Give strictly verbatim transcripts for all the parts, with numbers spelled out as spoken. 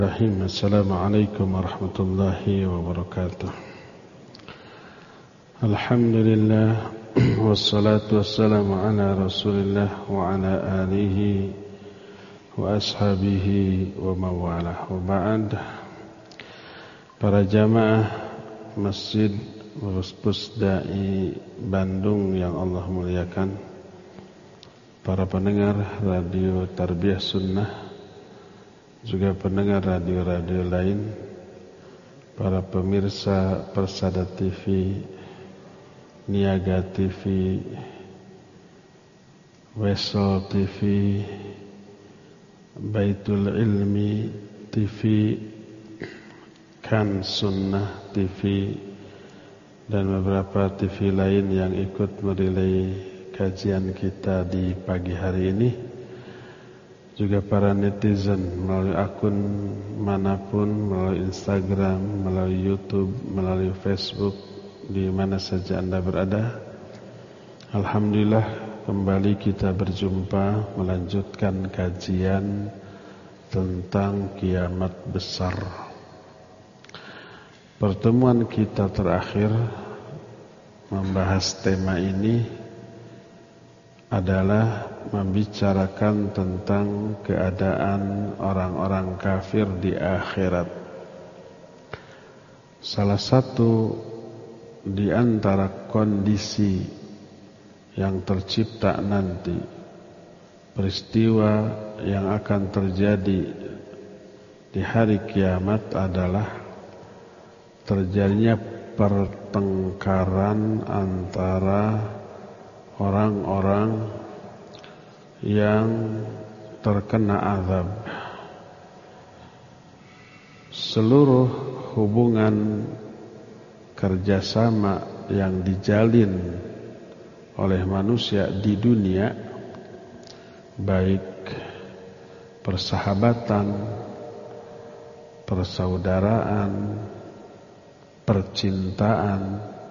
Bismillahirrahmanirrahim. Assalamualaikum warahmatullahi wabarakatuh. Alhamdulillah wassalatu wassalamu ala Rasulillah wa ala alihi wa ashabihi wa mawalah. Wa ba'd. Para jamaah Masjid Pusdai Bandung yang Allah muliakan, para pendengar Radio Tarbiyah Sunnah, juga pendengar radio-radio lain, para pemirsa Persada T V, Niaga T V, Wesel T V, Baitul Ilmi T V, Kan Sunnah T V, dan beberapa T V lain yang ikut merilai kajian kita di pagi hari ini. Juga para netizen melalui akun manapun, melalui Instagram, melalui YouTube, melalui Facebook, di mana saja Anda berada. Alhamdulillah, kembali kita berjumpa melanjutkan kajian tentang kiamat besar. Pertemuan kita terakhir membahas tema ini adalah membicarakan tentang keadaan orang-orang kafir di akhirat. Salah satu di antara kondisi yang tercipta nanti, peristiwa yang akan terjadi di hari kiamat adalah terjadinya pertengkaran antara orang-orang yang terkena azab. Seluruh hubungan kerjasama yang dijalin oleh manusia di dunia, baik persahabatan, persaudaraan, percintaan,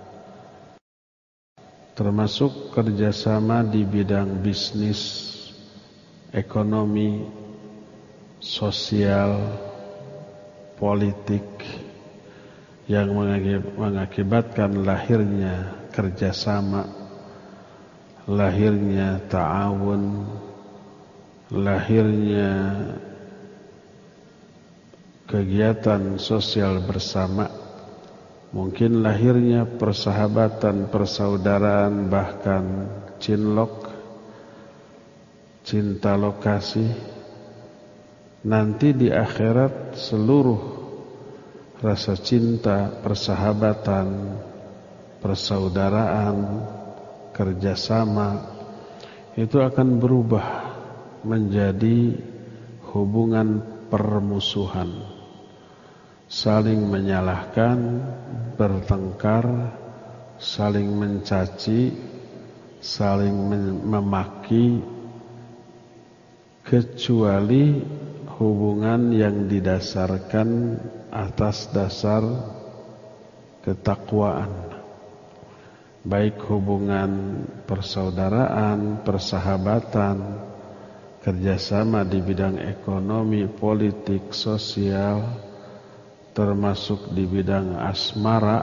termasuk kerjasama di bidang bisnis, ekonomi, sosial, politik, yang mengakibatkan lahirnya kerjasama, lahirnya ta'awun, lahirnya kegiatan sosial bersama, mungkin lahirnya persahabatan, persaudaraan, bahkan cinlok, cinta lokasi. Nanti di akhirat seluruh rasa cinta, persahabatan, persaudaraan, kerjasama itu akan berubah menjadi hubungan permusuhan, saling menyalahkan, bertengkar, saling mencaci, saling memaki, kecuali hubungan yang didasarkan atas dasar ketakwaan, baik hubungan persaudaraan, persahabatan, kerjasama di bidang ekonomi, politik, sosial, termasuk di bidang asmara.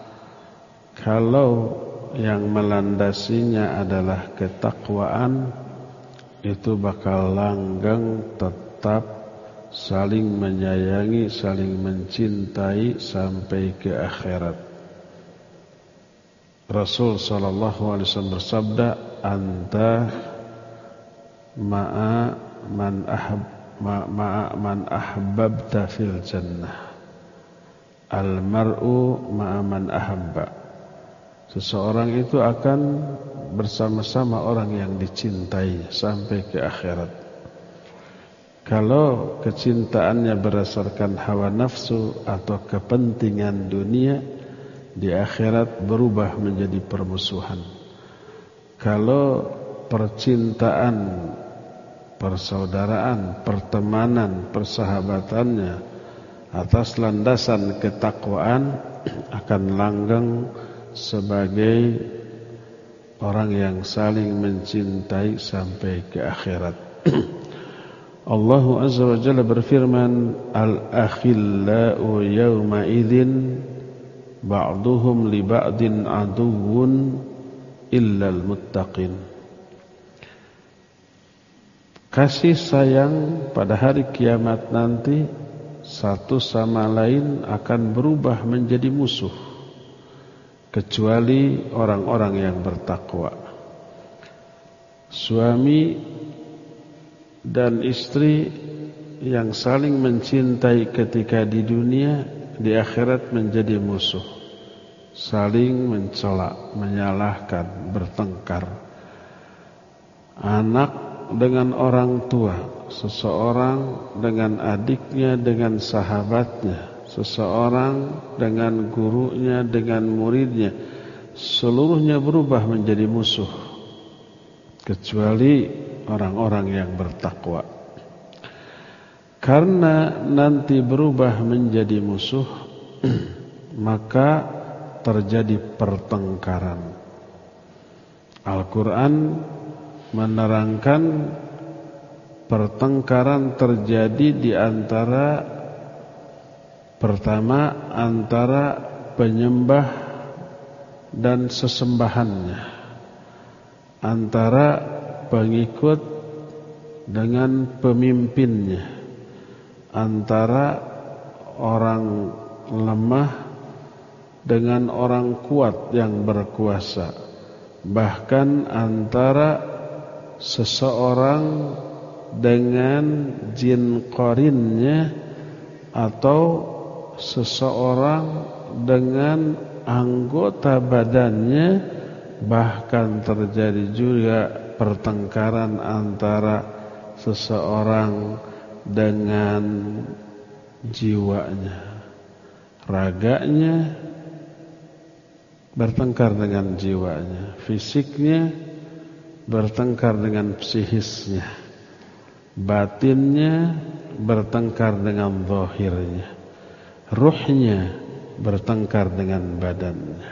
Kalau yang melandasinya adalah ketakwaan, itu bakal langgeng, tetap saling menyayangi, saling mencintai sampai ke akhirat. Rasul sallallahu alaihi wasallam bersabda, "Anta ma'a man ahab ma'a man ahbabta fil jannah. Al-mar'u ma'a man ahabba." Seseorang itu akan bersama-sama orang yang dicintai sampai ke akhirat. Kalau kecintaannya berdasarkan hawa nafsu atau kepentingan dunia, di akhirat berubah menjadi permusuhan. Kalau percintaan, persaudaraan, pertemanan, persahabatannya atas landasan ketakwaan, akan langgeng sebagai orang yang saling mencintai sampai ke akhirat. Allah Azza wa Jalla berfirman, al-akhillau yawma idzin ba'duhum li ba'din aduwwun illal muttaqin. Kasih sayang pada hari kiamat nanti satu sama lain akan berubah menjadi musuh kecuali orang-orang yang bertakwa. Suami dan istri yang saling mencintai ketika di dunia, di akhirat menjadi musuh, saling mencela, menyalahkan, bertengkar. Anak dengan orang tua, seseorang dengan adiknya, dengan sahabatnya, seseorang dengan gurunya, dengan muridnya, seluruhnya berubah menjadi musuh kecuali orang-orang yang bertakwa. Karena nanti berubah menjadi musuh, maka terjadi pertengkaran. Al-Quran menerangkan pertengkaran terjadi di antara, pertama antara penyembah dan sesembahannya, antara pengikut dengan pemimpinnya, antara orang lemah dengan orang kuat yang berkuasa, bahkan antara seseorang dengan jin qarinnya atau seseorang dengan anggota badannya, bahkan terjadi juga pertengkaran antara seseorang dengan jiwanya, raganya bertengkar dengan jiwanya, fisiknya bertengkar dengan psikisnya, batinnya bertengkar dengan zahirnya, ruhnya bertengkar dengan badannya.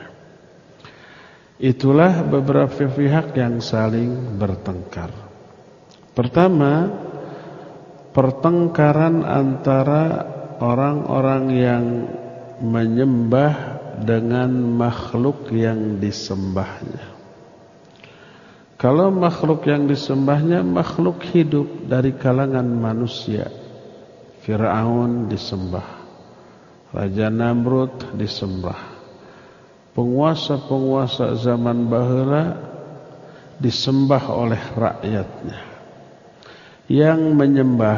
Itulah beberapa pihak yang saling bertengkar. Pertama, pertengkaran antara orang-orang yang menyembah dengan makhluk yang disembahnya. Kalau makhluk yang disembahnya makhluk hidup dari kalangan manusia, Fir'aun disembah, Raja Namrud disembah, penguasa-penguasa zaman baheula disembah oleh rakyatnya. Yang menyembah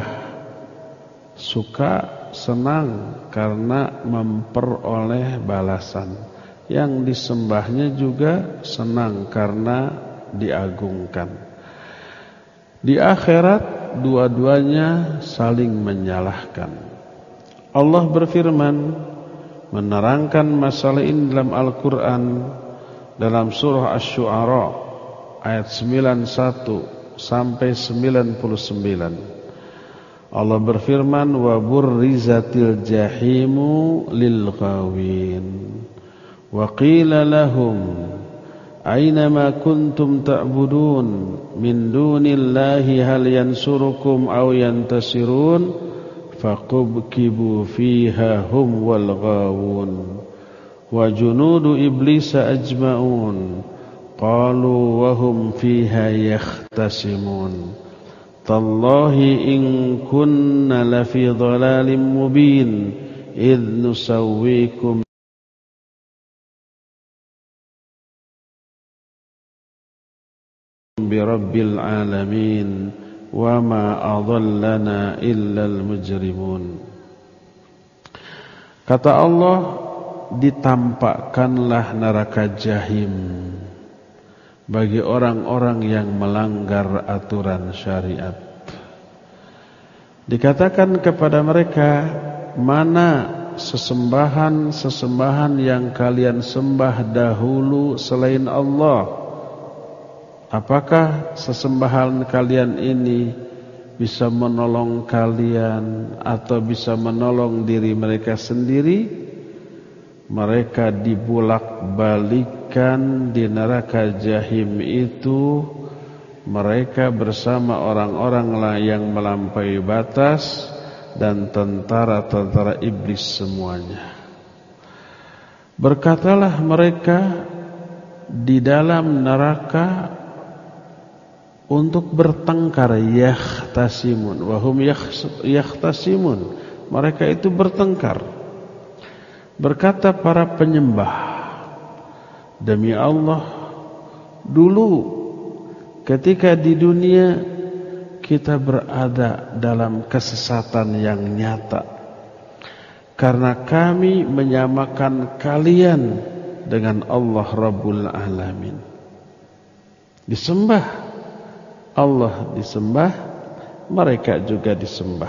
suka, senang karena memperoleh balasan. Yang disembahnya juga senang karena diagungkan. Di akhirat dua-duanya saling menyalahkan. Allah berfirman menerangkan masalah ini dalam Al-Quran, dalam surah Asy-Syu'ara ayat sembilan puluh satu sampai sembilan puluh sembilan. Allah berfirman, wa burrizatil jahimu lil ghawin wa qila lahum aina ma kuntum ta'budun min dunillahi hal yansurukum aw yantasirun faqubkibu fiha hum wal ghawun wa junudu iblisa ajma'un qalu wa hum fiha yakhtasimun tallahi in kunna lafi dhalalin mubin idh nusawwikum birabbil alamin wa ma adallana illal mujrimun. Kata Allah, ditampakkanlah neraka jahim bagi orang-orang yang melanggar aturan syariat. Dikatakan kepada mereka, mana sesembahan-sesembahan yang kalian sembah dahulu selain Allah? Apakah sesembahan kalian ini bisa menolong kalian atau bisa menolong diri mereka sendiri? Mereka dibulak-balikkan di neraka jahim itu mereka bersama orang-orang yang melampaui batas dan tentara-tentara iblis semuanya. Berkatalah mereka di dalam neraka untuk bertengkar, yahtasimun wahum yahtasimun, mereka itu bertengkar. Berkata para penyembah, demi Allah, dulu ketika di dunia kita berada dalam kesesatan yang nyata, karena kami menyamakan kalian dengan Allah Rabbul Alamin. Disembah, Allah disembah, mereka juga disembah.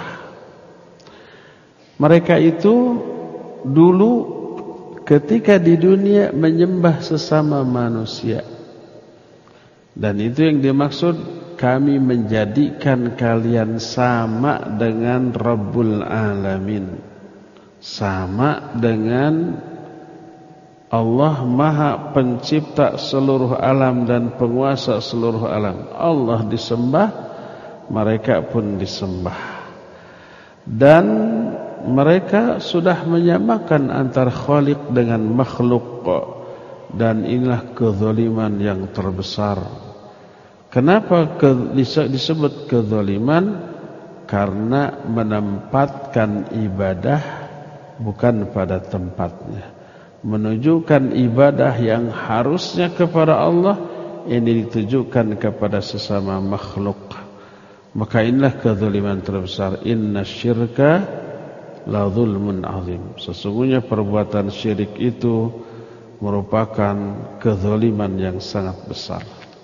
Mereka itu dulu ketika di dunia menyembah sesama manusia. Dan itu yang dimaksud, kami menjadikan kalian sama dengan Rabbul Alamin, sama dengan Allah Maha Pencipta seluruh alam dan penguasa seluruh alam. Allah disembah, mereka pun disembah. Dan mereka sudah menyamakan antara Khaliq dengan makhluk, dan inilah kezaliman yang terbesar. Kenapa disebut kezaliman? Karena menempatkan ibadah bukan pada tempatnya, menunjukkan ibadah yang harusnya kepada Allah, ini ditujukan kepada sesama makhluk. Maka inilah kezaliman terbesar. Inna syirka la zulmun azim. Sesungguhnya perbuatan syirik itu merupakan kezaliman yang sangat besar.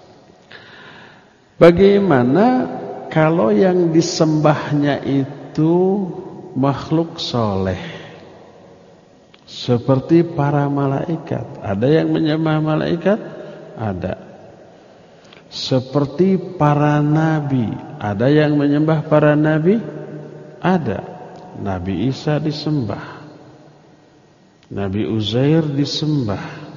Bagaimana kalau yang disembahnya itu makhluk soleh, seperti para malaikat? Ada yang menyembah malaikat? Ada. Seperti para nabi, ada yang menyembah para nabi? Ada. Nabi Isa disembah, Nabi Uzair disembah.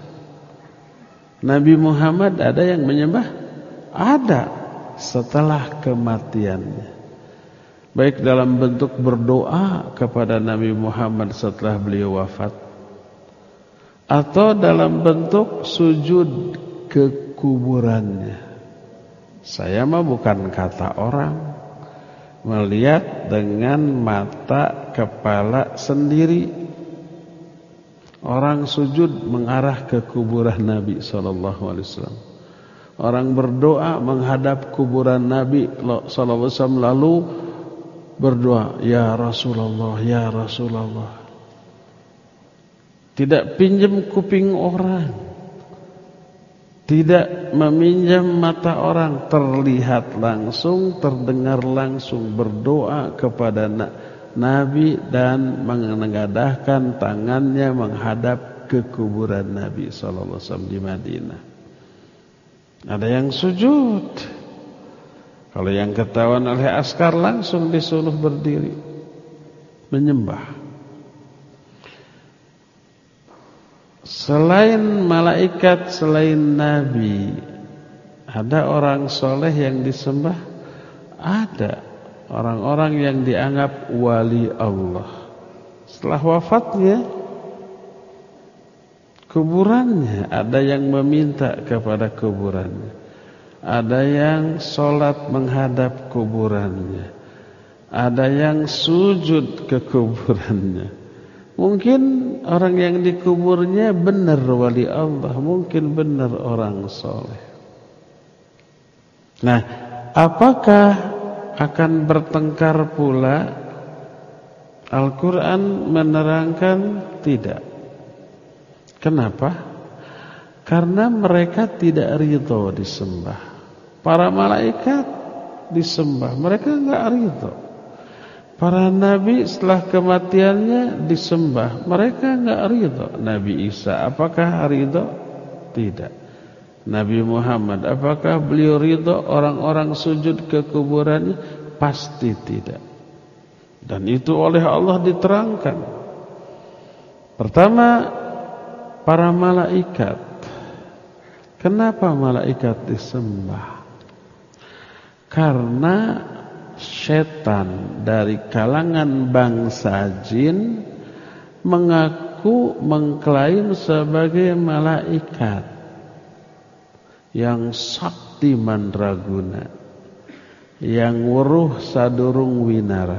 Nabi Muhammad ada yang menyembah? Ada, setelah kematiannya. Baik dalam bentuk berdoa kepada Nabi Muhammad setelah beliau wafat, atau dalam bentuk sujud ke kuburannya. Saya mah bukan kata orang, melihat dengan mata kepala sendiri. Orang sujud mengarah ke kuburan Nabi sallallahu alaihi wasallam. Orang berdoa menghadap kuburan Nabi sallallahu alaihi wasallam, lalu berdoa, ya Rasulullah, ya Rasulullah. Tidak pinjam kuping orang, tidak meminjam mata orang, terlihat langsung, terdengar langsung, berdoa kepada Nabi dan menengadahkan tangannya menghadap ke kuburan Nabi sallallahu alaihi wasallam di Madinah. Ada yang sujud. Kalau yang ketahuan oleh askar langsung disuruh berdiri menyembah. Selain malaikat, selain nabi, ada orang soleh yang disembah? Ada. Orang-orang yang dianggap wali Allah. Setelah wafatnya, kuburannya, ada yang meminta kepada kuburannya, ada yang sholat menghadap kuburannya, ada yang sujud ke kuburannya. Mungkin orang yang dikuburnya benar wali Allah, mungkin benar orang soleh. Nah, apakah akan bertengkar pula? Al-Quran menerangkan tidak. Kenapa? Karena mereka tidak ridho disembah. Para malaikat disembah, mereka enggak ridho. Para nabi setelah kematiannya disembah, mereka enggak ridho. Nabi Isa, apakah ridho? Tidak. Nabi Muhammad, apakah beliau ridho orang-orang sujud ke kuburannya? Pasti tidak. Dan itu oleh Allah diterangkan. Pertama, para malaikat. Kenapa malaikat disembah? Karena setan dari kalangan bangsa jin mengaku mengklaim sebagai malaikat yang sakti mandraguna, yang wuruh sadurung winara,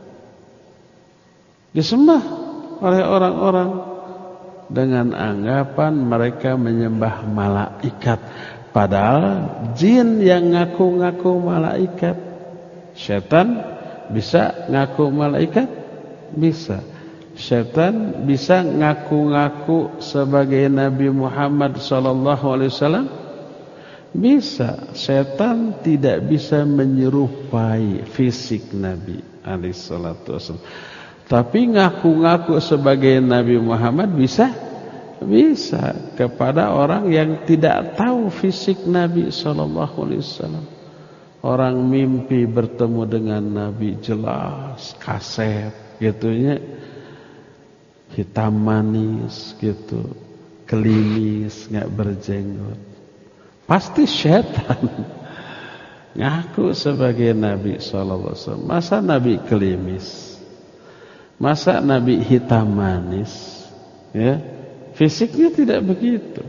disembah oleh orang-orang dengan anggapan mereka menyembah malaikat. Padahal jin yang ngaku-ngaku malaikat. Setan bisa ngaku malaikat? Bisa. Setan bisa ngaku-ngaku sebagai Nabi Muhammad sallallahu alaihi wasallam? Bisa. Setan tidak bisa menyerupai fisik Nabi alaihi salatu wasallam. Tapi ngaku-ngaku sebagai Nabi Muhammad bisa? Bisa kepada orang yang tidak tahu fisik Nabi sallallahu alaihi wasallam. Orang mimpi bertemu dengan Nabi jelas, kasep gitunya, hitam manis gitu, kelimis, enggak berjenggot. Pasti setan ngaku sebagai Nabi sallallahu alaihi wasallam. Masa Nabi kelimis? Masa Nabi hitam manis? Ya. Fisiknya tidak begitu.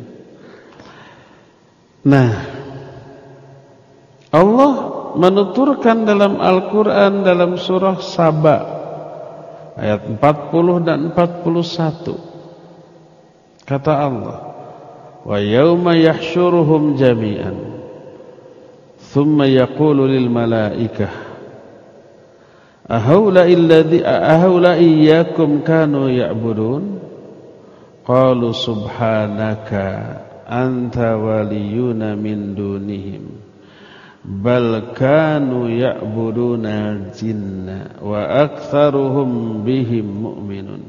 Nah, Allah menuturkan dalam Al-Quran dalam surah Saba ayat empat puluh dan empat puluh satu. Kata Allah, wa yauma yahsyuruhum jami'an thumma yaqulu lil malaikah ahaula'i alladhi ahaula'i iyyakum kanu ya'budun qalu subhanaka anta waliyuna min dunihim bal kanu ya'buduna jinna wa aktsaruhum bihim mu'minun.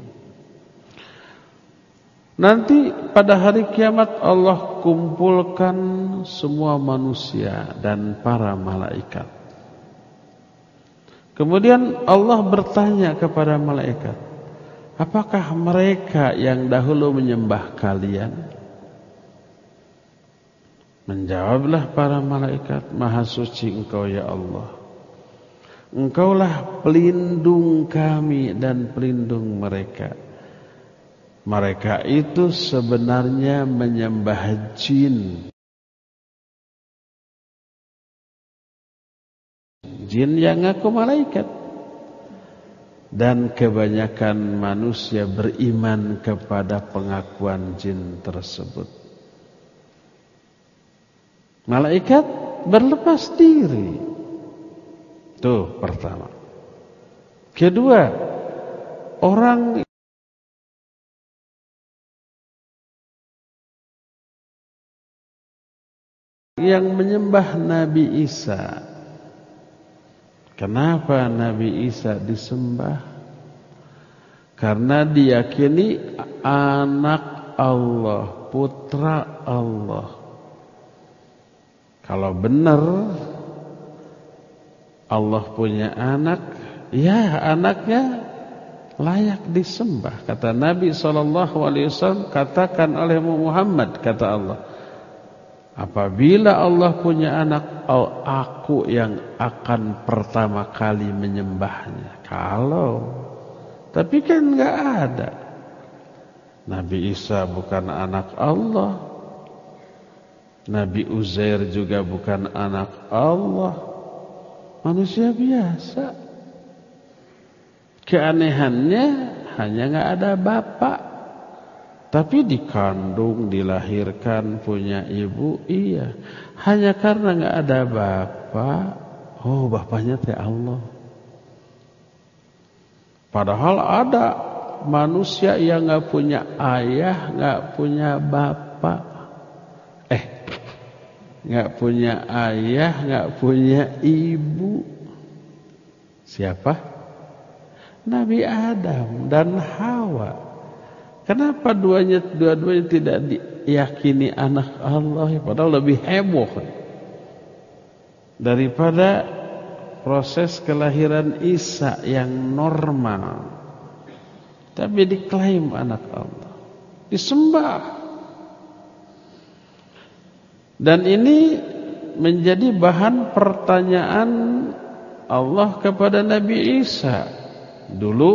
Nanti pada hari kiamat Allah kumpulkan semua manusia dan para malaikat. Kemudian Allah bertanya kepada malaikat, apakah mereka yang dahulu menyembah kalian? Menjawablah para malaikat, Maha suci Engkau ya Allah. Engkaulah pelindung kami dan pelindung mereka. Mereka itu sebenarnya menyembah jin. Jin yang ngaku malaikat. Dan kebanyakan manusia beriman kepada pengakuan jin tersebut. Malaikat berlepas diri. Itu pertama. Kedua, orang yang menyembah Nabi Isa. Kenapa Nabi Isa disembah? Karena diyakini anak Allah, putra Allah. Kalau benar Allah punya anak, ya anaknya layak disembah. Kata Nabi shallallahu alaihi wasallam, katakan oleh Muhammad, kata Allah, apabila Allah punya anak, oh, aku yang akan pertama kali menyembahnya. Kalau, tapi kan enggak ada. Nabi Isa bukan anak Allah. Nabi Uzair juga bukan anak Allah. Manusia biasa. Keanehannya hanya enggak ada bapak. Tapi dikandung, dilahirkan, punya ibu, iya. Hanya karena enggak ada bapak, oh bapaknya teh Allah. Padahal ada manusia yang enggak punya ayah, enggak punya bapak. Eh, enggak punya ayah, enggak punya ibu. Siapa? Nabi Adam dan Hawa. Kenapa duanya dua-duanya tidak diyakini anak Allah? Padahal lebih heboh daripada proses kelahiran Isa yang normal. Tapi diklaim anak Allah, disembah. Dan ini menjadi bahan pertanyaan Allah kepada Nabi Isa. Dulu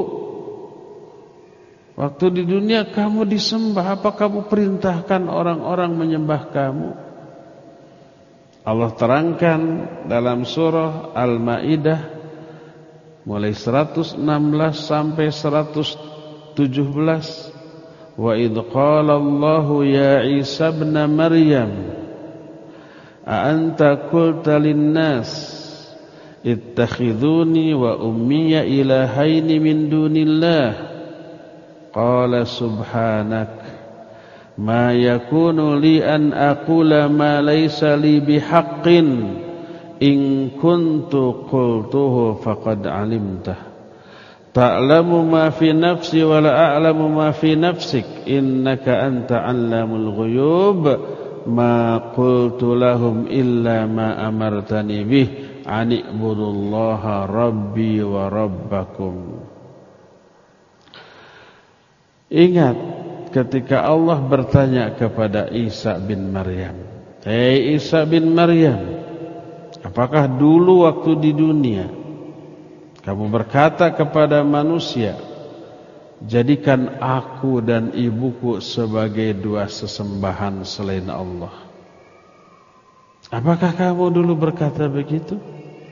waktu di dunia kamu disembah, apa kamu perintahkan orang-orang menyembah kamu? Allah terangkan dalam surah Al-Maidah mulai seratus enam belas sampai seratus tujuh belas. Wa idh qala Allahu ya Isa ibn Maryam a anta qulta lin-nas ittakhiduni wa ummiya ilahaini min dunillah qala subhanak ma yakunu li an aqula ma laysa li bihaqqin in kuntu qultuhu faqad alimtah ta'lamu ma fi nafsi wa la a'lamu ma fi nafsik innaka anta 'allamul ghuyub ma qultu lahum illa ma amartani bih an ibudullaha rabbi wa rabbakum. Ingat ketika Allah bertanya kepada Isa bin Maryam, "Hei Isa bin Maryam, apakah dulu waktu di dunia kamu berkata kepada manusia, jadikan aku dan ibuku sebagai dua sesembahan selain Allah?" Apakah kamu dulu berkata begitu?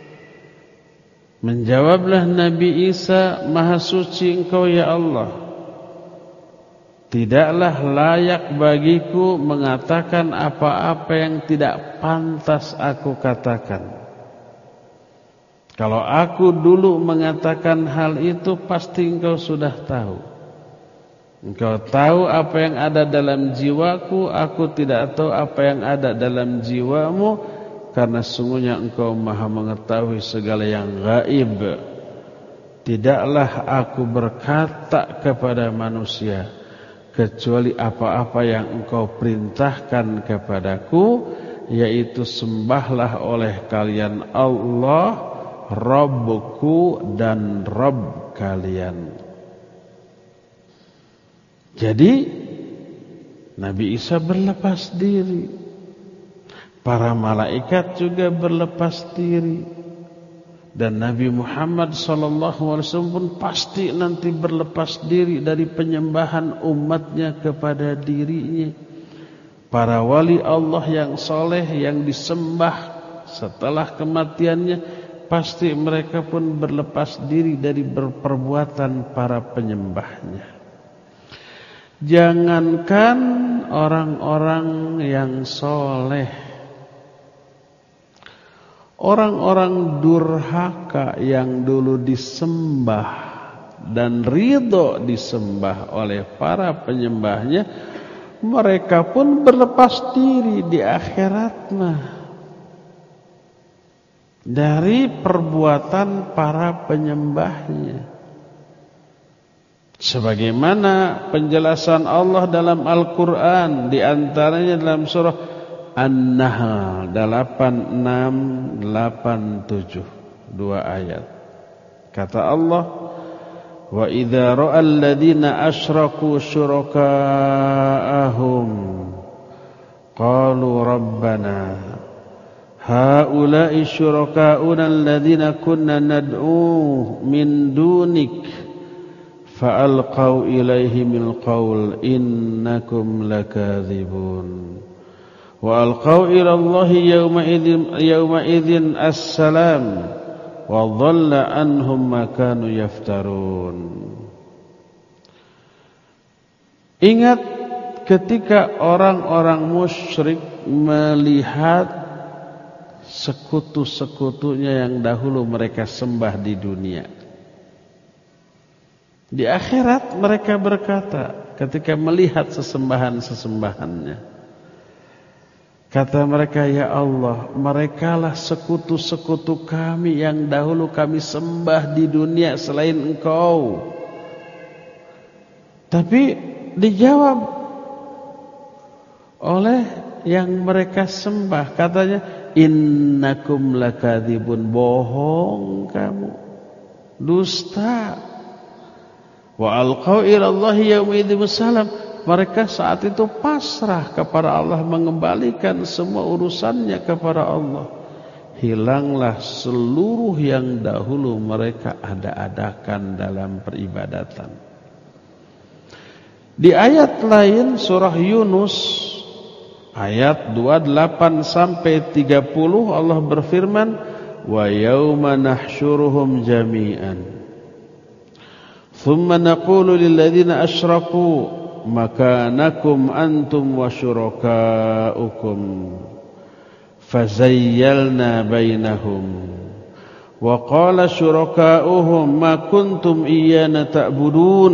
Menjawablah Nabi Isa, "Maha suci Engkau ya Allah. Tidaklah layak bagiku mengatakan apa-apa yang tidak pantas aku katakan. Kalau aku dulu mengatakan hal itu, pasti engkau sudah tahu. Engkau tahu apa yang ada dalam jiwaku, aku tidak tahu apa yang ada dalam jiwamu, karena sungguhnya engkau maha mengetahui segala yang gaib. Tidaklah aku berkata kepada manusia, kecuali apa-apa yang engkau perintahkan kepadaku, yaitu sembahlah oleh kalian Allah, Rabbku dan Rabb kalian." Jadi Nabi Isa berlepas diri, para malaikat juga berlepas diri, dan Nabi Muhammad sallallahu alaihi wasallam pun pasti nanti berlepas diri dari penyembahan umatnya kepada dirinya. Para wali Allah yang soleh yang disembah setelah kematiannya, pasti mereka pun berlepas diri dari perbuatan para penyembahnya. Jangankan orang-orang yang soleh, orang-orang durhaka yang dulu disembah dan ridho disembah oleh para penyembahnya, mereka pun berlepas diri di akhirat mah dari perbuatan para penyembahnya. Sebagaimana penjelasan Allah dalam Al-Quran, di antaranya dalam surah An-Nahl delapan enam delapan tujuh, dua ayat. Kata Allah, "Wa idza ra'al ladzina asyraku syuraka'ahum qalu rabbana haula'i syuraka'una alladzina kunna nad'u min dunik fa'alqaw ilaihimil qawl innakum lakadzibun wa alqaw ila Allahi yawma idzin yawma idzin assalam wa dhalla anhum ma kanu yaftarun." Ingat ketika orang-orang musyrik melihat sekutu-sekutunya yang dahulu mereka sembah di dunia. Di akhirat mereka berkata ketika melihat sesembahan-sesembahannya, kata mereka, "Ya Allah, merekalah sekutu-sekutu kami yang dahulu kami sembah di dunia selain Engkau." Tapi dijawab oleh yang mereka sembah, katanya, "Innakum lakadzibun," bohong kamu, dusta. Wa alqau ila Allah yauma idzin salam, Mereka saat itu pasrah kepada Allah, mengembalikan semua urusannya kepada Allah. Hilanglah seluruh yang dahulu mereka ada-adakan dalam peribadatan. Di ayat lain surah Yunus ayat dua puluh delapan sampai tiga puluh Allah berfirman, wa yauma nahsyuruhum jami'an thumma naqulu lil ladzina asyraku makanakum antum wa syurakaukum fazayyalna bainahum wa qala syurakauhum ma kuntum iyyana ta'budun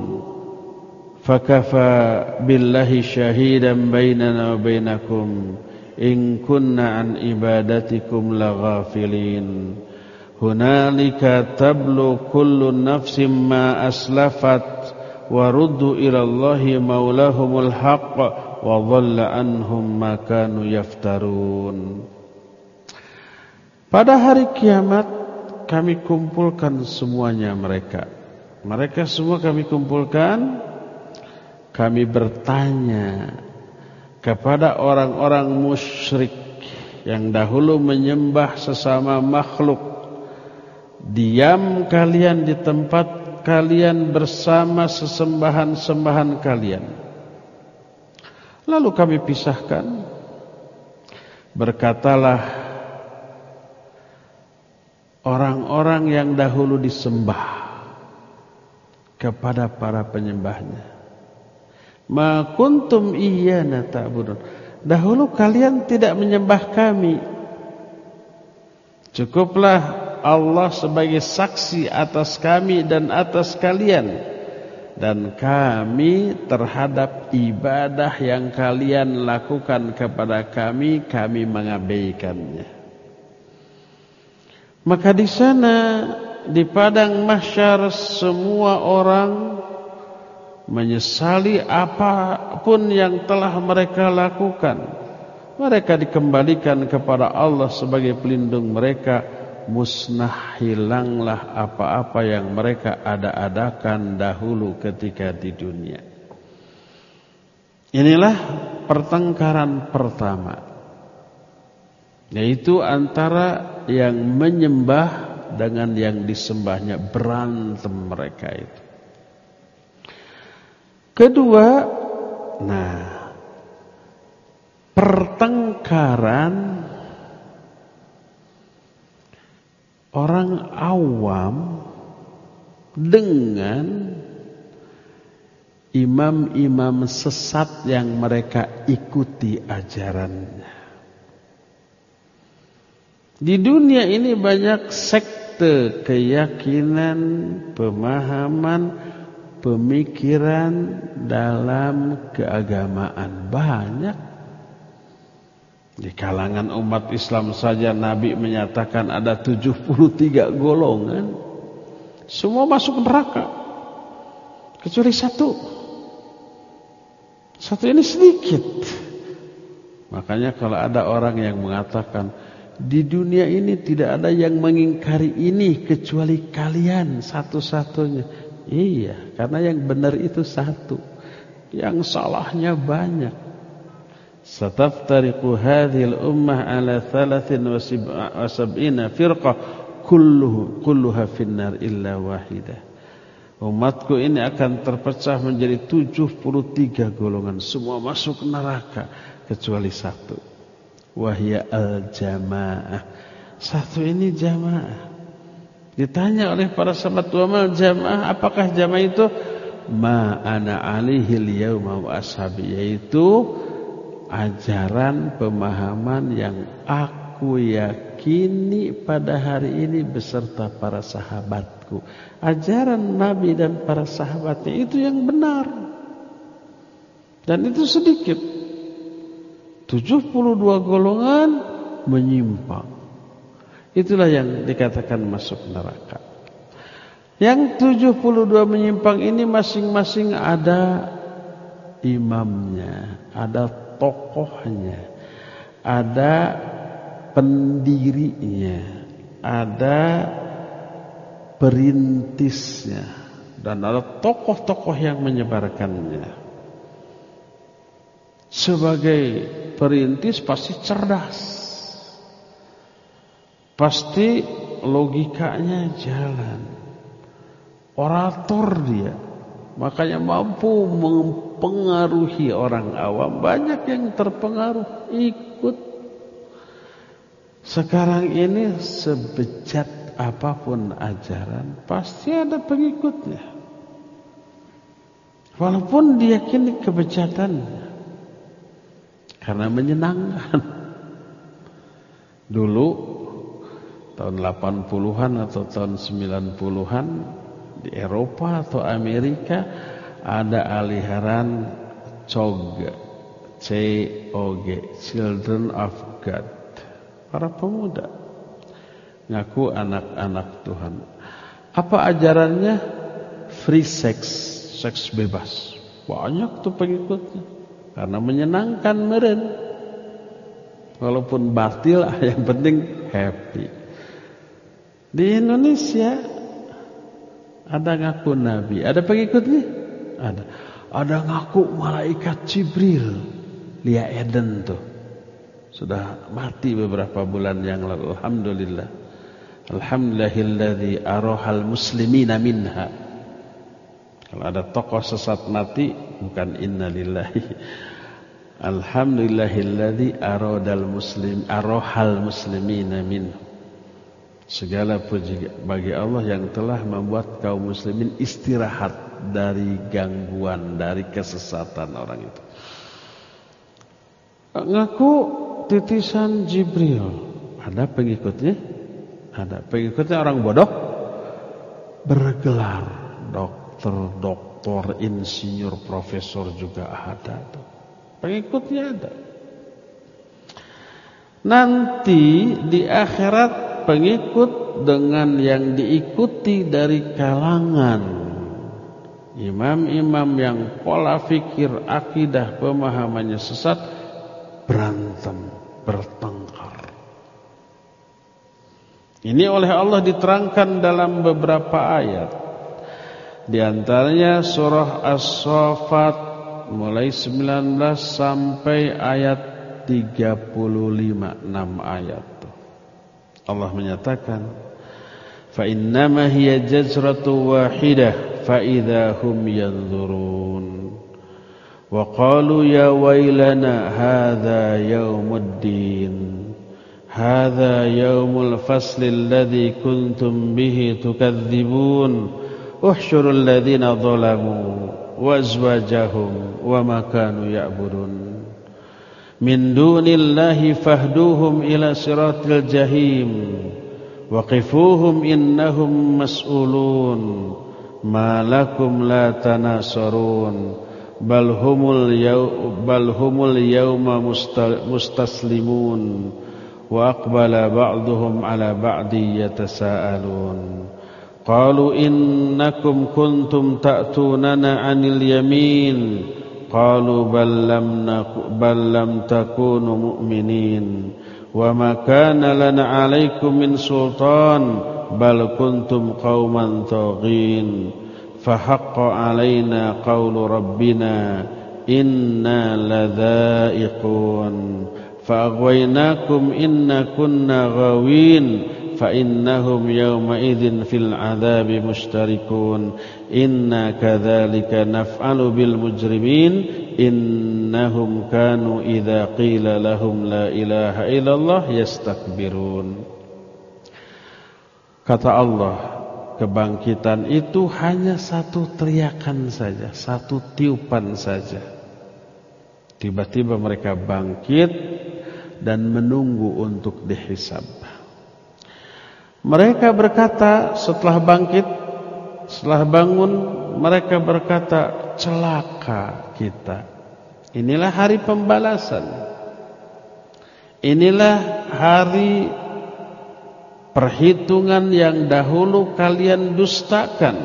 fakafa billahi syahidan bainana wa bainakum in kunna an ibadatikum laghafilin hunalika tablu kullu nafsin ma aslafat wa ruddu ila Allahi maulahumul haqq wa dhalla anhum ma kanu yaftarun. Pada hari kiamat kami kumpulkan semuanya mereka. Mereka semua kami kumpulkan. Kami bertanya kepada orang-orang musyrik yang dahulu menyembah sesama makhluk, diam kalian di tempat kalian bersama sesembahan-sembahan kalian. Lalu kami pisahkan. Berkatalah orang-orang yang dahulu disembah kepada para penyembahnya, ma kuntum iyyana ta'budun. Dahulu kalian tidak menyembah kami. Cukuplah Allah sebagai saksi atas kami dan atas kalian, dan kami terhadap ibadah yang kalian lakukan kepada kami, kami mengabaikannya. Maka di sana di padang mahsyar semua orang menyesali apapun yang telah mereka lakukan. Mereka dikembalikan kepada Allah sebagai pelindung mereka. Musnah, hilanglah apa-apa yang mereka ada-adakan dahulu ketika di dunia. Inilah pertengkaran pertama, yaitu antara yang menyembah dengan yang disembahnya. Berantem mereka itu. Kedua, nah, pertengkaran orang awam dengan imam-imam sesat yang mereka ikuti ajarannya. Di dunia ini banyak sekte, keyakinan, pemahaman, pemikiran dalam keagamaan. Banyak. Di kalangan umat Islam saja Nabi menyatakan ada tujuh puluh tiga golongan. Semua masuk neraka kecuali satu. Satu ini sedikit. Makanya kalau ada orang yang mengatakan di dunia ini tidak ada yang mengingkari ini kecuali kalian satu-satunya. Iya, karena yang benar itu satu, yang salahnya banyak. Sataftariqu hadhil ummah ala thalathin wa sab'ina firqah kulluhu kulluha finnar illa wahidah. Umatku ini akan terpecah menjadi tujuh puluh tiga golongan, semua masuk neraka kecuali satu. Wahya al-jamaah. Satu ini jamaah. Ditanya oleh para sahabat, wa mal jamaah, apakah jamaah itu? Ma ana alihil yauma wa ashabi, yaitu ajaran pemahaman yang aku yakini pada hari ini beserta para sahabatku. Ajaran Nabi dan para sahabatnya itu yang benar. Dan itu sedikit. tujuh puluh dua golongan menyimpang. Itulah yang dikatakan masuk neraka. Yang tujuh puluh dua menyimpang ini masing-masing ada imamnya, ada tokohnya, ada pendirinya, ada perintisnya, dan ada tokoh-tokoh yang menyebarkannya. sebagai perintis pasti cerdas, pasti logikanya jalan, orator dia, makanya mampu mempengaruhi orang awam. Banyak yang terpengaruh ikut. Sekarang ini sebejat apapun ajaran pasti ada pengikutnya, walaupun diyakini kebejatannya, karena menyenangkan. Dulu tahun delapan puluhan atau tahun sembilan puluhan di Eropa atau Amerika ada aliran C O G, C O G, Children of God, para pemuda ngaku anak-anak Tuhan. Apa ajarannya? Free sex, seks bebas. Banyak tuh pengikutnya, karena menyenangkan meren. Walaupun batil, yang penting happy. Di Indonesia ada ngaku nabi, ada pengikutnya? Ada. Ada ngaku malaikat Jibril, Lia Eden tuh. Sudah mati beberapa bulan yang lalu. Alhamdulillah. Alhamdulillahilladzi arahal muslimina minha. Kalau ada tokoh sesat mati, bukan innalillahi. Alhamdulillahilladzi aradal muslim arahal muslimina minhu. Segala puji bagi Allah yang telah membuat kaum muslimin istirahat dari gangguan, dari kesesatan orang itu. Ngaku titisan Jibril, ada pengikutnya? Ada pengikutnya orang bodoh, bergelar dokter, doktor, insinyur, profesor juga ada tuh. Pengikutnya ada. Nanti di akhirat pengikut dengan yang diikuti dari kalangan imam-imam yang pola fikir, akidah, pemahamannya sesat, berantem, bertengkar. Ini oleh Allah diterangkan dalam beberapa ayat. Di antaranya surah As-Saffat mulai sembilan belas sampai ayat tiga puluh lima, enam ayat. Allah menyatakan, fa innama hiya jazratu wahidah fa idza hum yanzurun. Wa qalu ya wailana hadza yaumuddin. Hadza yaumul fasli alladzi kuntum bihi tukadzibun. Uhsyurul ladzina zalamu wa azwajahum wa ma kanu ya'budun. Min dunillahi fahduhum ila siratil jahim. Waqifuhum innahum mas'ulun. Ma lakum la tanasarun. Bal humul yaw bal humul yawma mustaslimun. Wa aqbala ba'duhum ala ba'di yatasaalun. Qalu innakum kuntum ta'tunana 'anil yamin. Qalu bal lam bal lam takunu mu'minin. Wa ma kana lana 'alaikum min sultan bal kuntum qauman taghin. Fa haqqa 'alaina qawlu rabbina inna ladza'iqun. Fa aghwaynakum inna kunna ghawin. Fa innahum yawma idzin fil 'adzabi mushtarikun. Inna kadzalika naf'alu bil mujrimin. Innahum kanu idza qila lahum la ilaha illallah yastakbirun. Kata Allah, kebangkitan itu hanya satu teriakan saja, satu tiupan saja. Tiba-tiba mereka bangkit dan menunggu untuk dihisab. Mereka berkata setelah bangkit, setelah bangun, mereka berkata, celaka kita. Inilah hari pembalasan. Inilah hari perhitungan yang dahulu kalian dustakan.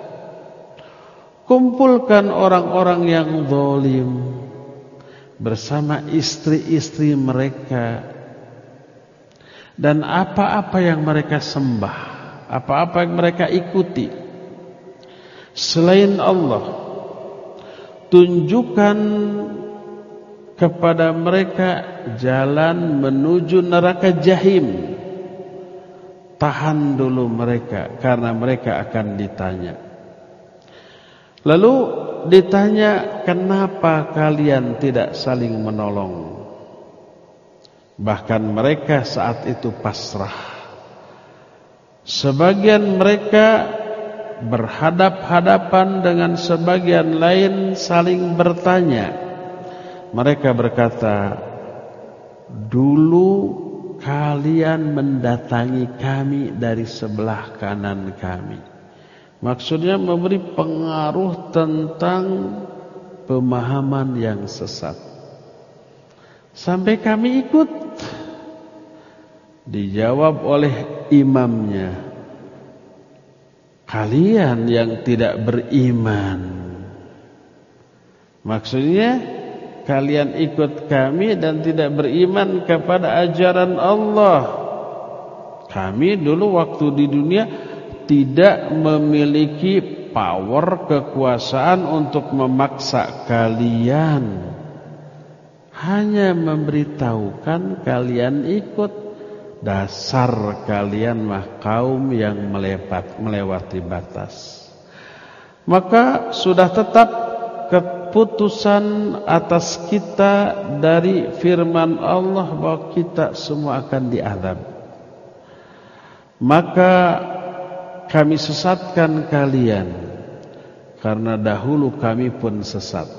Kumpulkan orang-orang yang zalim bersama istri-istri mereka, dan apa-apa yang mereka sembah, apa-apa yang mereka ikuti selain Allah. Tunjukkan kepada mereka jalan menuju neraka Jahim. Tahan dulu mereka, karena mereka akan ditanya. Lalu ditanya, kenapa kalian tidak saling menolong? Bahkan mereka saat itu pasrah. Sebagian mereka berhadap-hadapan dengan sebagian lain saling bertanya. Mereka berkata, dulu kalian mendatangi kami dari sebelah kanan kami. Maksudnya memberi pengaruh tentang pemahaman yang sesat. Sampai kami ikut. Dijawab oleh imamnya, kalian yang tidak beriman. Maksudnya kalian ikut kami dan tidak beriman kepada ajaran Allah. Kami dulu waktu di dunia tidak memiliki power, kekuasaan untuk memaksa kalian. Hanya memberitahukan kalian ikut. Dasar kalian mah kaum yang melepat, melewati batas. Maka sudah tetap keputusan atas kita dari firman Allah bahwa kita semua akan diazab. Maka kami sesatkan kalian, karena dahulu kami pun sesat.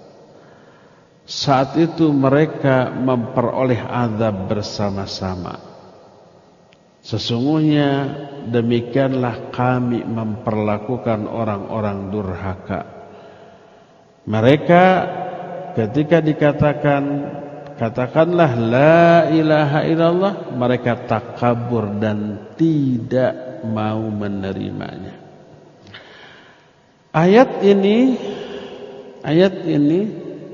Saat itu mereka memperoleh azab bersama-sama. Sesungguhnya demikianlah kami memperlakukan orang-orang durhaka. Mereka ketika dikatakan, katakanlah la ilaha illallah, mereka takabur dan tidak mau menerimanya. Ayat ini, ayat ini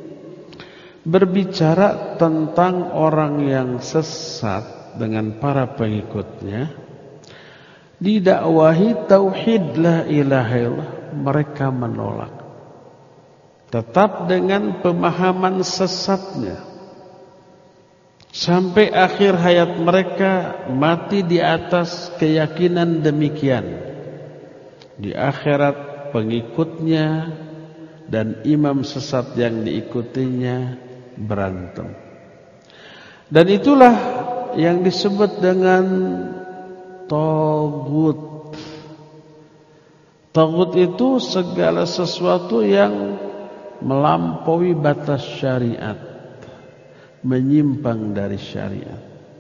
berbicara tentang orang yang sesat dengan para pengikutnya, didakwahi tauhid la ilaha illallah, mereka menolak. Tetap dengan pemahaman sesatnya. Sampai akhir hayat mereka mati di atas keyakinan demikian. Di akhirat pengikutnya dan imam sesat yang diikutinya berantem. Dan itulah yang disebut dengan tagut. Tagut itu segala sesuatu yang melampaui batas syariat, menyimpang dari syariat.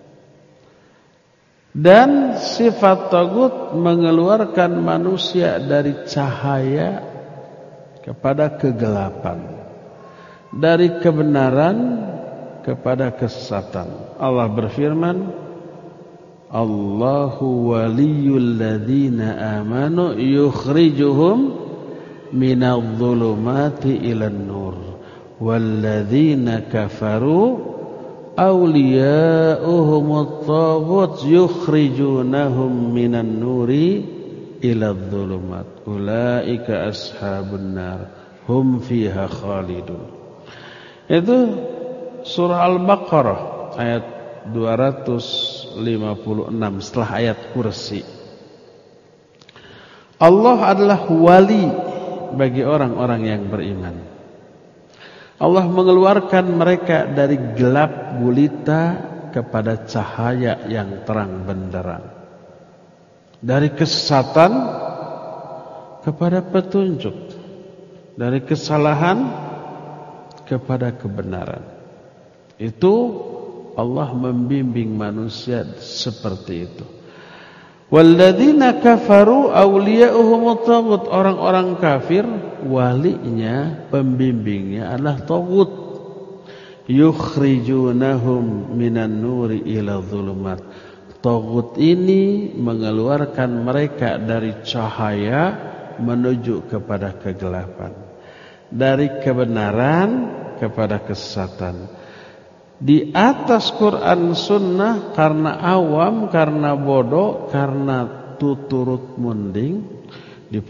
Dan sifat tagut mengeluarkan manusia dari cahaya kepada kegelapan, dari kebenaran kepada kesesatan. Allah berfirman, Allahu waliyul ladzina amanu yukhrijuhum minadh dhulumati ilan nur walladzina kafaru awliya'uhumut taghut yukhrijunahum minan nuri iladh dhulumat ulaika ashabun nar hum fiha khalidun. Itu surah Al-Baqarah ayat dua ratus lima puluh enam setelah ayat kursi. Allah adalah wali bagi orang-orang yang beriman. Allah mengeluarkan mereka dari gelap gulita kepada cahaya yang terang benderang, dari kesesatan kepada petunjuk, dari kesalahan kepada kebenaran. Itu Allah membimbing manusia seperti itu. Walladzina kafaru awliya'uhumut taghut, orang-orang kafir walinya, pembimbingnya adalah taghut. Yukhrijunahum minan nuri ila dhulumat. Taghut ini mengeluarkan mereka dari cahaya menuju kepada kegelapan, dari kebenaran kepada kesesatan. Di atas Quran Sunnah karena awam, karena bodoh, karena tuturut munding,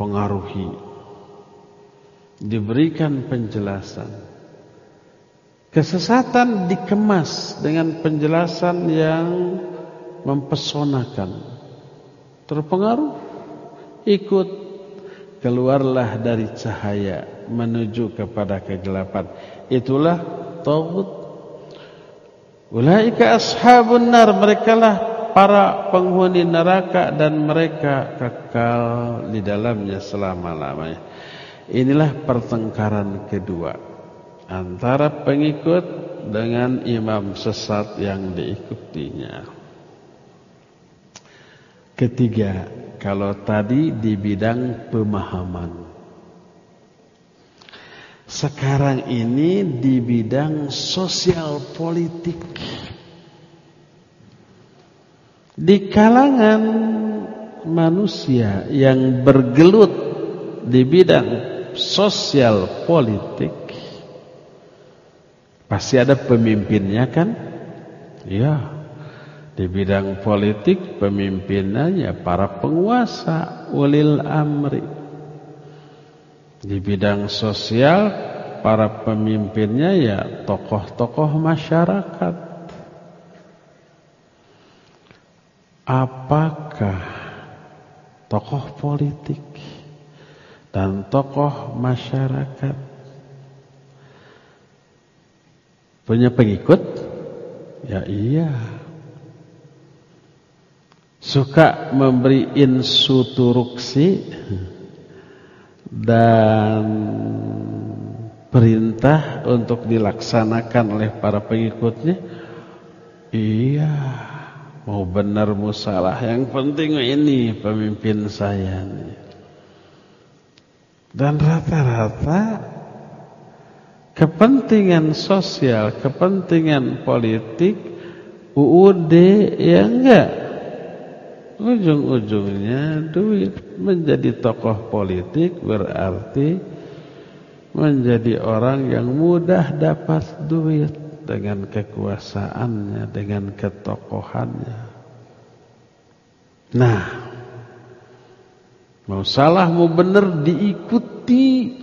dipengaruhi, diberikan penjelasan. Kesesatan dikemas dengan penjelasan yang mempesonakan. Terpengaruh, ikut, keluarlah dari cahaya menuju kepada kegelapan. Itulah taghut. Ulaika ashabun nar, merekalah para penghuni neraka dan mereka kekal di dalamnya selama-lamanya. Inilah pertengkaran kedua antara pengikut dengan imam sesat yang diikutinya. Ketiga, kalau tadi di bidang pemahaman, sekarang ini di bidang sosial politik. Di kalangan manusia yang bergelut di bidang sosial politik, pasti ada pemimpinnya kan? Ya. Di bidang politik pemimpinnya para penguasa, ulil amri. Di bidang sosial para pemimpinnya ya tokoh-tokoh masyarakat. Apakah tokoh politik dan tokoh masyarakat punya pengikut? Ya iya. Suka memberi instruksi dan perintah untuk dilaksanakan oleh para pengikutnya. Iya. Mau benar mau salah, yang penting ini pemimpin saya nih. Dan rata-rata kepentingan sosial, kepentingan politik, U U D ya enggak. Ujung-ujungnya duit. Menjadi tokoh politik berarti menjadi orang yang mudah dapat duit dengan kekuasaannya, dengan ketokohannya. Nah, mau salah mau benar diikuti.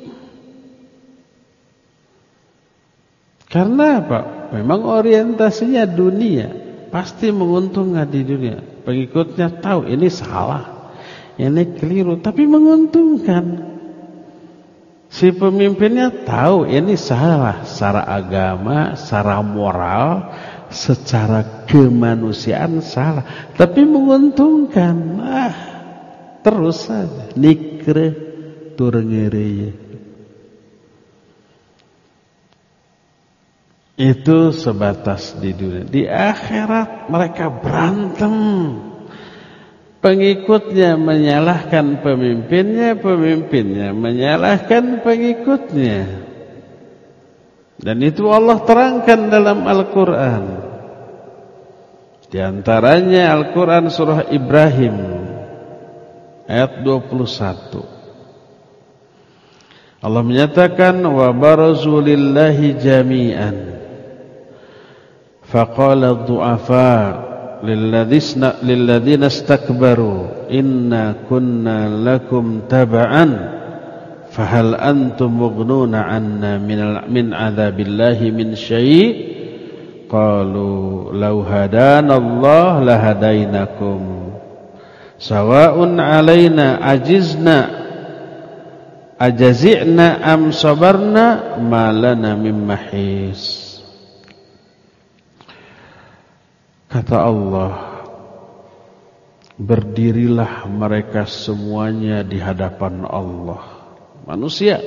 Karena apa? Memang orientasinya dunia, pasti menguntungkan di dunia. Pengikutnya tahu ini salah, ini keliru, tapi menguntungkan. Si pemimpinnya tahu ini salah secara agama, secara moral, secara kemanusiaan salah, tapi menguntungkan. Ah, terus saja nikre tur ngeureuy. Itu sebatas di dunia. Di akhirat mereka berantem. Pengikutnya menyalahkan pemimpinnya, pemimpinnya menyalahkan pengikutnya. Dan itu Allah terangkan dalam Al-Quran. Di antaranya Al-Quran surah Ibrahim ayat dua puluh satu. Allah menyatakan wa barazu lillahi jami'an. Faqala ad-du'afa lilladzina istakbaru inna kunna lakum taba'an fahal antum mughnuna 'anna min 'adzabillahi min syai' qalu law hadana Allah lahadainakum sawa'un 'alaina ajizna ajazi'na am sabarna ma lana min mahis. Kata Allah, berdirilah mereka semuanya di hadapan Allah, manusia.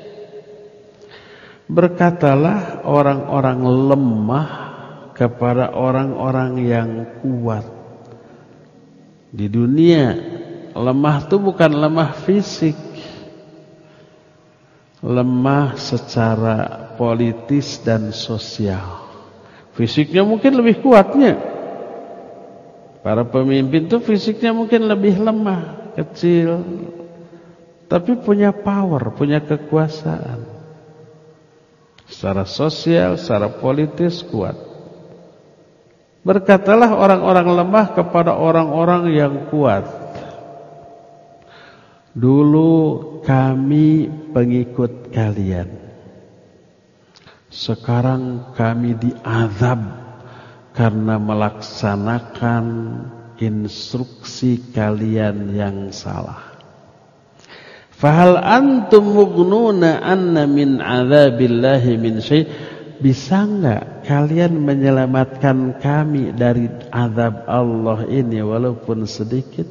Berkatalah orang-orang lemah kepada orang-orang yang kuat. Di dunia, lemah itu bukan lemah fisik, lemah secara politis dan sosial. Fisiknya mungkin lebih kuatnya. Para pemimpin itu fisiknya mungkin lebih lemah, kecil, tapi punya power, punya kekuasaan. Secara sosial, secara politis kuat. Berkatalah orang-orang lemah kepada orang-orang yang kuat. Dulu kami pengikut kalian. sekarang kami diazab karena melaksanakan instruksi kalian yang salah. Fahal antum mughnuna anna min azabillahi min syai'? Bisa enggak kalian menyelamatkan kami dari azab Allah ini walaupun sedikit?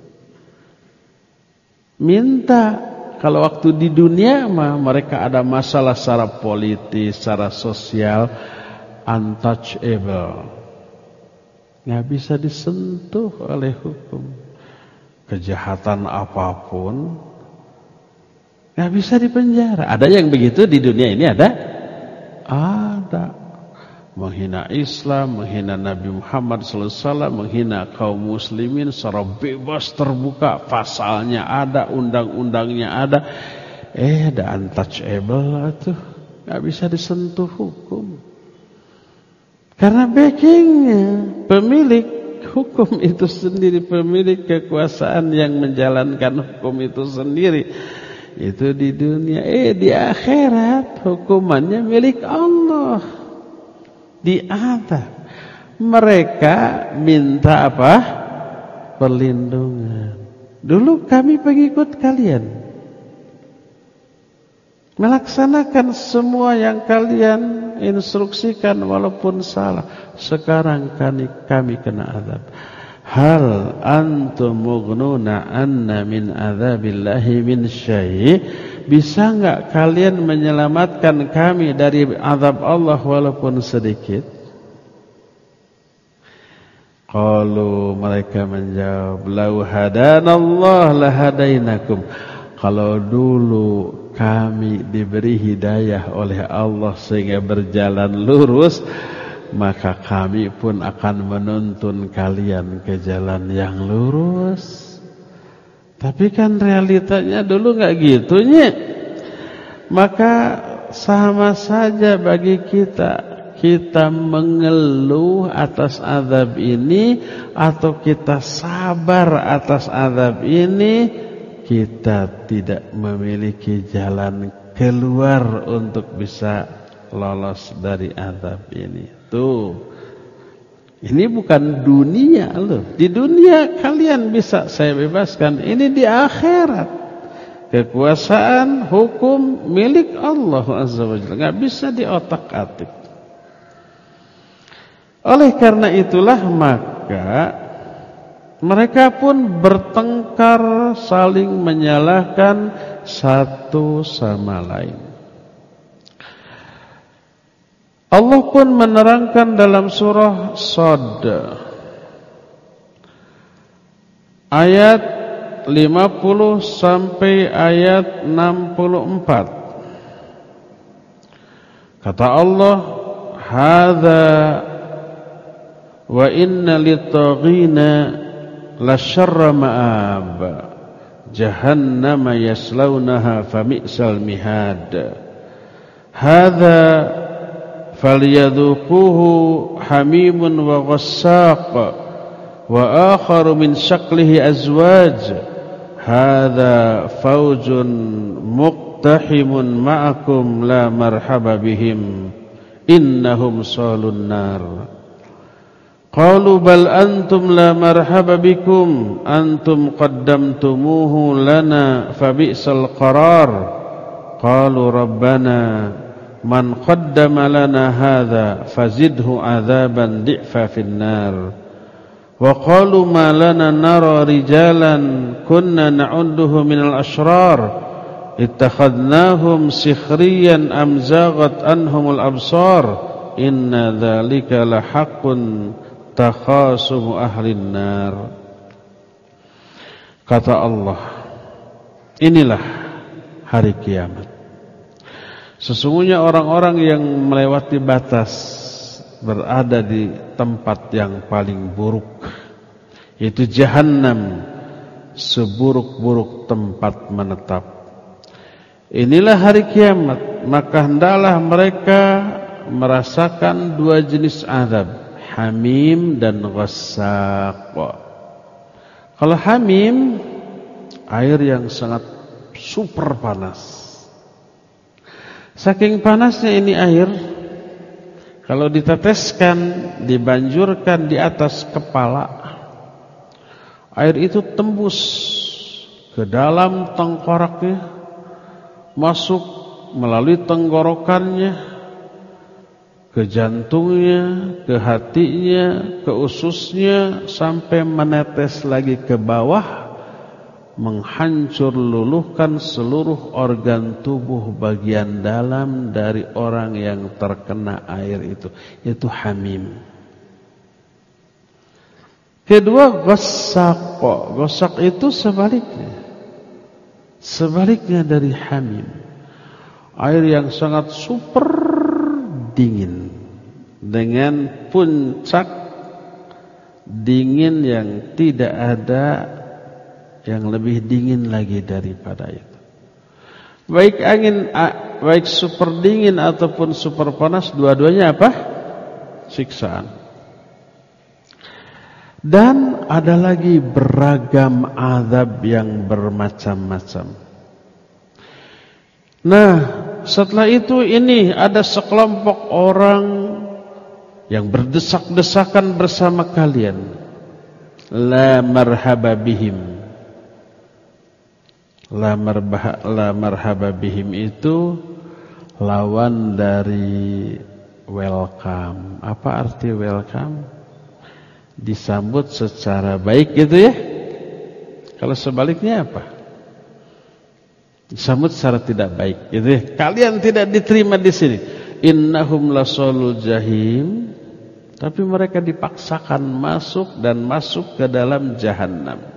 Minta. Kalau waktu di dunia mah mereka ada masalah secara politis, secara sosial, untouchable, nggak bisa disentuh oleh hukum. Kejahatan apapun nggak bisa dipenjara. Ada yang begitu di dunia ini? Ada? Ada. Menghina Islam, menghina Nabi Muhammad sallallahu alaihi wasallam, menghina kaum muslimin secara bebas terbuka, pasalnya ada, undang-undangnya ada. Eh, ada untouchable tuh, nggak bisa disentuh hukum. Karena backingnya pemilik hukum itu sendiri, pemilik kekuasaan yang menjalankan hukum itu sendiri. Itu di dunia. Eh, di akhirat hukumannya milik Allah. Diazab. Mereka minta apa? Perlindungan. Dulu kami pengikut kalian, melaksanakan semua yang kalian instruksikan walaupun salah. Sekarang kami, kami kena azab. Hal antum mughnuna anna min azabillahi min syai'? Bisa enggak kalian menyelamatkan kami dari azab Allah walaupun sedikit? Qalu, mereka menjawab, lau hadanallah lahadainakum. Kalau dulu kami diberi hidayah oleh Allah sehingga berjalan lurus, maka kami pun akan menuntun kalian ke jalan yang lurus. Tapi kan realitanya dulu nggak gitunya. Maka sama saja bagi kita. Kita mengeluh atas azab ini atau kita sabar atas azab ini, kita tidak memiliki jalan keluar untuk bisa lolos dari azab ini. Tuh. Ini bukan dunia loh. Di dunia kalian bisa saya bebaskan. Ini di akhirat. Kekuasaan hukum milik Allah Azza wa Jalla. Nggak bisa diotak-atik. Oleh karena itulah maka mereka pun bertengkar, saling menyalahkan satu sama lain. Allah pun menerangkan dalam surah Shad ayat lima puluh sampai ayat enam puluh empat. Kata Allah, "Hadza wa inna lit-taghina lasyarra ma'ab, jahannama yaslaunaha fami'sal mihad. Hadza falyadhuquhu hamimun wa ghassaq wa akharu min shaklihi azwaj. Hadza faujun muqtahimun ma'akum la marhaba bihim innahum salun nar." Qalu bal antum la marhaba bikum antum qaddamtumuhu lana fabi'sal qarar. Qalu rabbana man qaddama lana hadha fazidhu adzaban di'fa finnar. Wa qalu ma lana nara rijalan kunna na'udduhu minal ashrar ittakhadnahum sikhriyan am zaghat anhumul absar inna dzalika lahaqqun takhasumu ahlin nar. Kata Allah, inilah hari kiamat. Sesungguhnya orang-orang yang melewati batas berada di tempat yang paling buruk, yaitu Jahannam, seburuk-buruk tempat menetap. Inilah hari kiamat, maka hendaklah mereka merasakan dua jenis azab, hamim dan ghassaq. Kalau hamim, air yang sangat super panas. Saking panasnya ini air, Kalau diteteskan, dibanjurkan di atas kepala, air itu tembus ke dalam tengkoraknya, masuk melalui tenggorokannya, ke jantungnya, ke hatinya, ke ususnya, sampai menetes lagi ke bawah, menghancur luluhkan seluruh organ tubuh bagian dalam dari orang yang terkena air itu. Itu hamim. Kedua, ghassaq. Ghassaq itu sebaliknya. Sebaliknya dari hamim. Air yang sangat super dingin, dengan puncak dingin yang tidak ada yang lebih dingin lagi daripada itu. Baik angin, baik super dingin ataupun super panas, dua-duanya apa? Siksaan. Dan ada lagi beragam azab yang bermacam-macam. Nah, setelah itu ini ada sekelompok orang yang berdesak-desakan bersama kalian. La marhaba bihim. La marhaba, la marhaba bihim itu lawan dari welcome. Apa arti welcome? Disambut secara baik gitu ya. Kalau sebaliknya apa? Disambut secara tidak baik gitu ya. Kalian tidak diterima di sini. Innahum lasolul jahim. Tapi mereka dipaksakan masuk dan masuk ke dalam jahanam.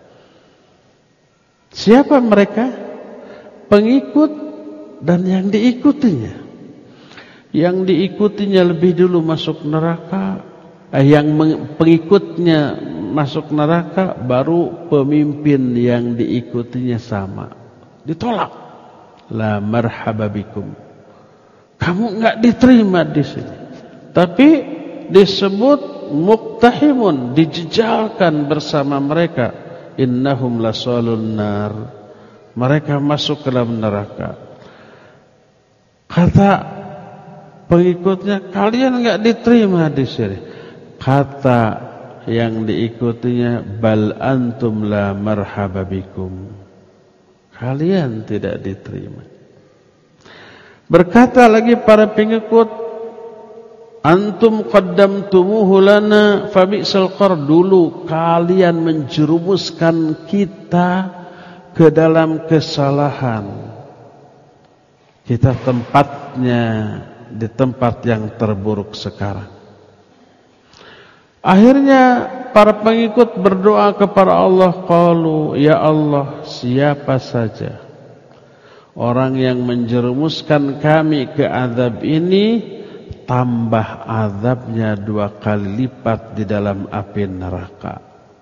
Siapa mereka? Pengikut dan yang diikutinya. Yang diikutinya lebih dulu masuk neraka, eh, yang pengikutnya masuk neraka, baru pemimpin yang diikutinya sama. Ditolak. La marhaba bikum. Kamu enggak diterima di sini. Tapi disebut muqtahimun, dijejalkan bersama mereka. Innahum lasalun nar. Mereka masuk ke dalam neraka. Kata pengikutnya, kalian enggak diterima di sini. Kata yang diikutinya, bal antum la marhaba bikum. Kalian tidak diterima. Berkata lagi para pengikut, antum qaddamtumuhu lana fabi'sal qar. Dulu kalian menjerumuskan kita ke dalam kesalahan. Kita tempatnya di tempat yang terburuk sekarang. Akhirnya para pengikut berdoa kepada Allah, qalu ya Allah, siapa saja orang yang menjerumuskan kami ke azab ini, tambah azabnya dua kali lipat di dalam api neraka.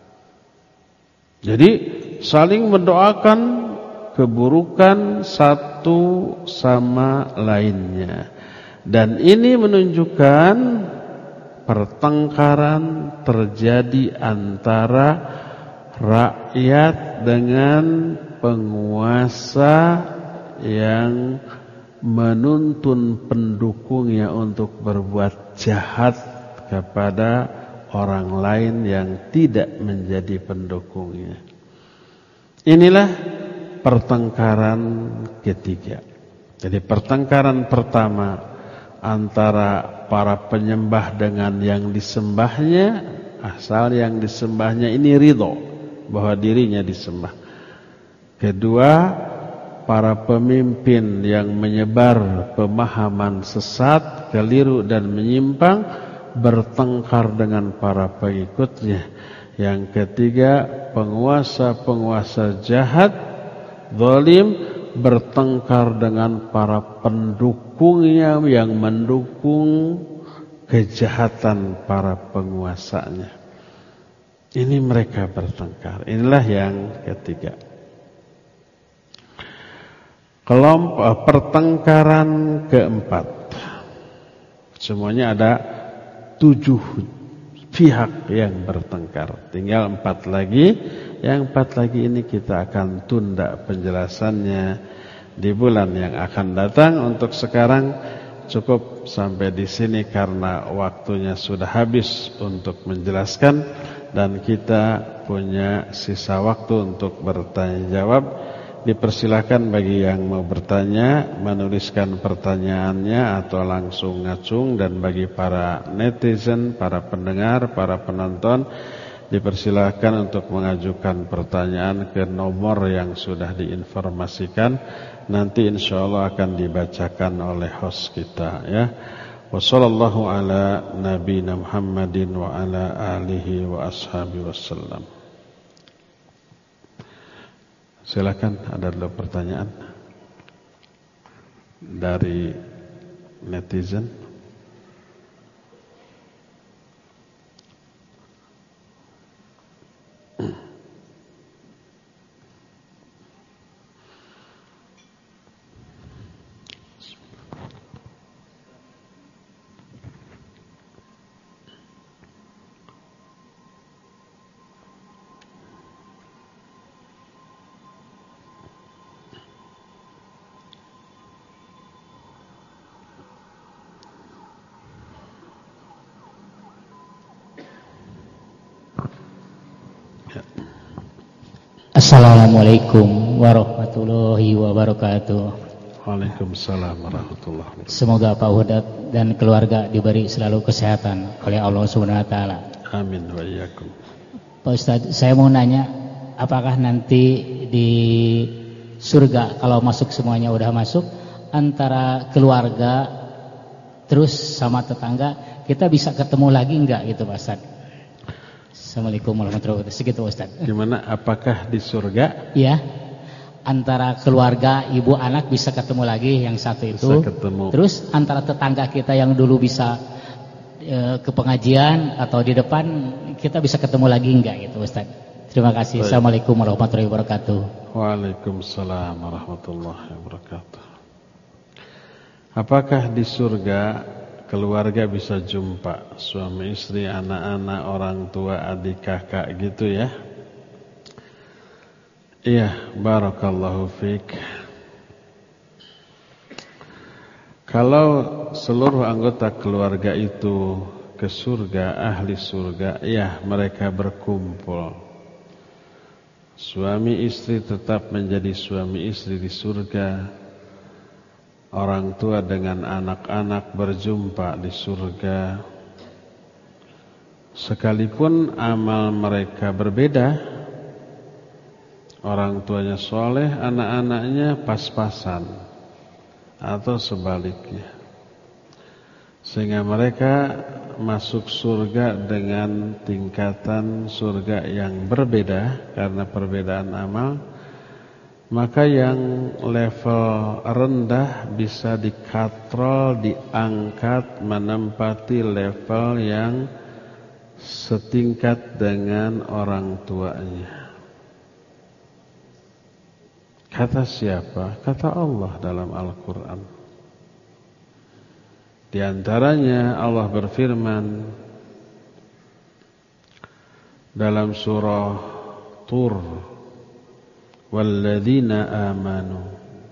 Jadi saling mendoakan keburukan satu sama lainnya. Dan ini menunjukkan pertengkaran terjadi antara rakyat dengan penguasa yang menuntun pendukungnya untuk berbuat jahat kepada orang lain yang tidak menjadi pendukungnya. Inilah pertengkaran ketiga. Jadi pertengkaran pertama antara para penyembah dengan yang disembahnya, asal yang disembahnya ini ridho bahwa dirinya disembah. Kedua, para pemimpin yang menyebar pemahaman sesat, keliru dan menyimpang bertengkar dengan para pengikutnya. Yang ketiga, penguasa-penguasa jahat, zalim, bertengkar dengan para pendukungnya yang mendukung kejahatan para penguasanya. Ini mereka bertengkar. Inilah yang ketiga. Kelompok pertengkaran keempat. Semuanya ada tujuh pihak yang bertengkar. Tinggal empat lagi. Yang empat lagi ini kita akan tunda penjelasannya di bulan yang akan datang. Untuk sekarang cukup sampai di sini karena waktunya sudah habis untuk menjelaskan dan kita punya sisa waktu untuk bertanya jawab. Dipersilakan bagi yang mau bertanya menuliskan pertanyaannya atau langsung ngacung, dan bagi para netizen, para pendengar, para penonton dipersilakan untuk mengajukan pertanyaan ke nomor yang sudah diinformasikan. Nanti insyaallah akan dibacakan oleh host kita ya. Wassallallahu ala nabiyina Muhammadin wa ala alihi wa ashabihi wasallam. Silakan, ada dua pertanyaan dari netizen. Assalamualaikum warahmatullahi wabarakatuh. Waalaikumsalam warahmatullahi wabarakatuh. Semoga Pak Hudat dan keluarga diberi selalu kesehatan oleh Allah Subhanahu wa taala. Amin wa iyyakum. Pak Ustadz, saya mau nanya, apakah nanti di surga kalau masuk semuanya udah masuk, antara keluarga terus sama tetangga kita bisa ketemu lagi enggak gitu Pak Ustadz? Assalamualaikum warahmatullahi wabarakatuh. Segitu Ustaz. Gimana? Apakah di surga? Iya. Antara keluarga, ibu, anak bisa ketemu lagi yang satu itu. Bisa ketemu. Terus antara tetangga kita yang dulu bisa e, ke pengajian atau di depan, kita bisa ketemu lagi enggak gitu Ustaz? Terima kasih. Baik. Assalamualaikum warahmatullahi wabarakatuh. Waalaikumsalam warahmatullahi wabarakatuh. Apakah di surga keluarga bisa jumpa, suami istri, anak-anak, orang tua, adik kakak gitu ya? Iya, barakallahu fiik. Kalau seluruh anggota keluarga itu ke surga, ahli surga, iya mereka berkumpul. Suami istri tetap menjadi suami istri di surga. Orang tua dengan anak-anak berjumpa di surga. Sekalipun amal mereka berbeda, orang tuanya soleh, anak-anaknya pas-pasan atau sebaliknya, sehingga mereka masuk surga dengan tingkatan surga yang berbeda karena perbedaan amal. Maka yang level rendah bisa dikatrol, diangkat menempati level yang setingkat dengan orang tuanya. Kata siapa? Kata Allah dalam Al-Quran. Di antaranya Allah berfirman dalam surah Tur, walladzina amanu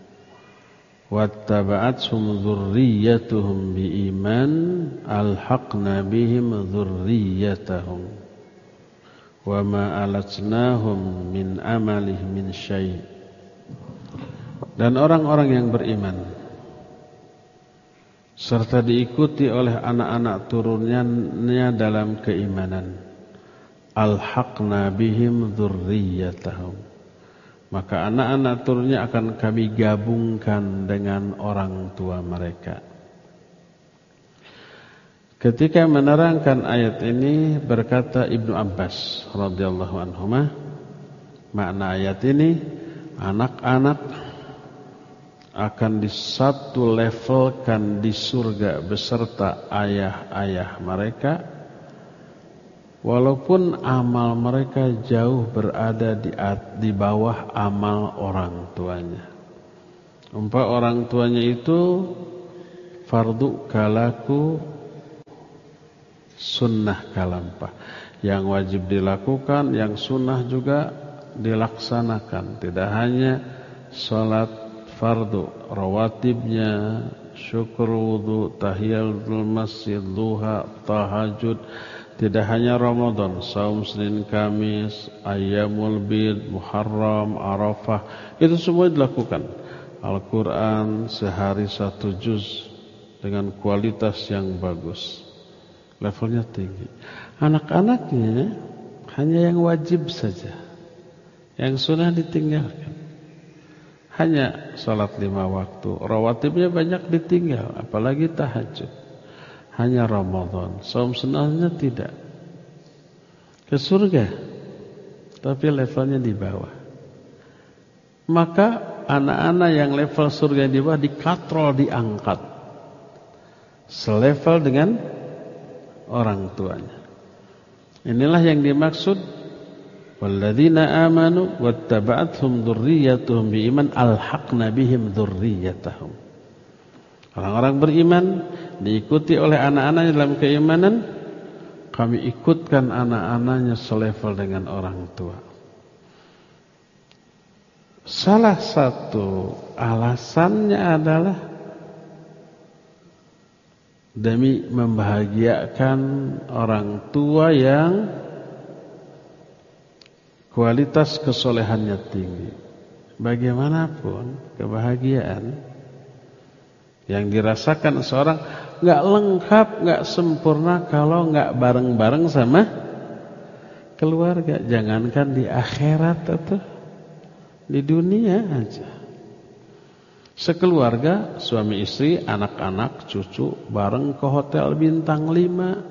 wattaba'athum dzurriyyatuhum biiman alhaqna bihim dzurriyyatahum wama alatnahum min amalihim min syai'. Dan orang-orang yang beriman serta diikuti oleh anak-anak turunannya dalam keimanan, alhaqna bihim dzurriyyatahum, maka anak-anak turunnya akan kami gabungkan dengan orang tua mereka. Ketika menerangkan ayat ini berkata Ibnu Abbas radhiyallahu anhuma, makna ayat ini anak-anak akan di satu levelkan di surga beserta ayah-ayah mereka, walaupun amal mereka jauh berada di, di bawah amal orang tuanya. Umpama orang tuanya itu fardu kalaku, sunnah kalampah. Yang wajib dilakukan, yang sunnah juga dilaksanakan. Tidak hanya sholat fardu, rawatibnya, syukur wudu, tahiyatul masjid, duha, tahajud. Tidak hanya Ramadan, saum Senin Kamis, Ayyamul Bid, Muharram, Arafah, itu semua dilakukan. Al-Quran sehari satu juz dengan kualitas yang bagus, levelnya tinggi. Anak-anaknya hanya yang wajib saja, yang sunnah ditinggalkan. Hanya salat lima waktu, rawatibnya banyak ditinggal, apalagi tahajud. Hanya Ramadan, saum sunnahnya tidak. Ke surga, tapi levelnya di bawah. Maka anak-anak yang level surga di bawah dikatrol, diangkat selevel dengan orang tuanya. Inilah yang dimaksud walladzina amanu wattaba'athum dzurriyyatuhum biiman alhaqna bihim dzurriyyatahum. Orang-orang beriman diikuti oleh anak-anaknya dalam keimanan, kami ikutkan anak-anaknya selevel dengan orang tua. Salah satu alasannya adalah demi membahagiakan orang tua yang kualitas kesolehannya tinggi. Bagaimanapun kebahagiaan yang dirasakan seorang gak lengkap, gak sempurna kalau gak bareng-bareng sama keluarga. Jangankan di akhirat atau di dunia aja. Sekeluarga, suami istri, anak-anak, cucu bareng ke hotel bintang lima.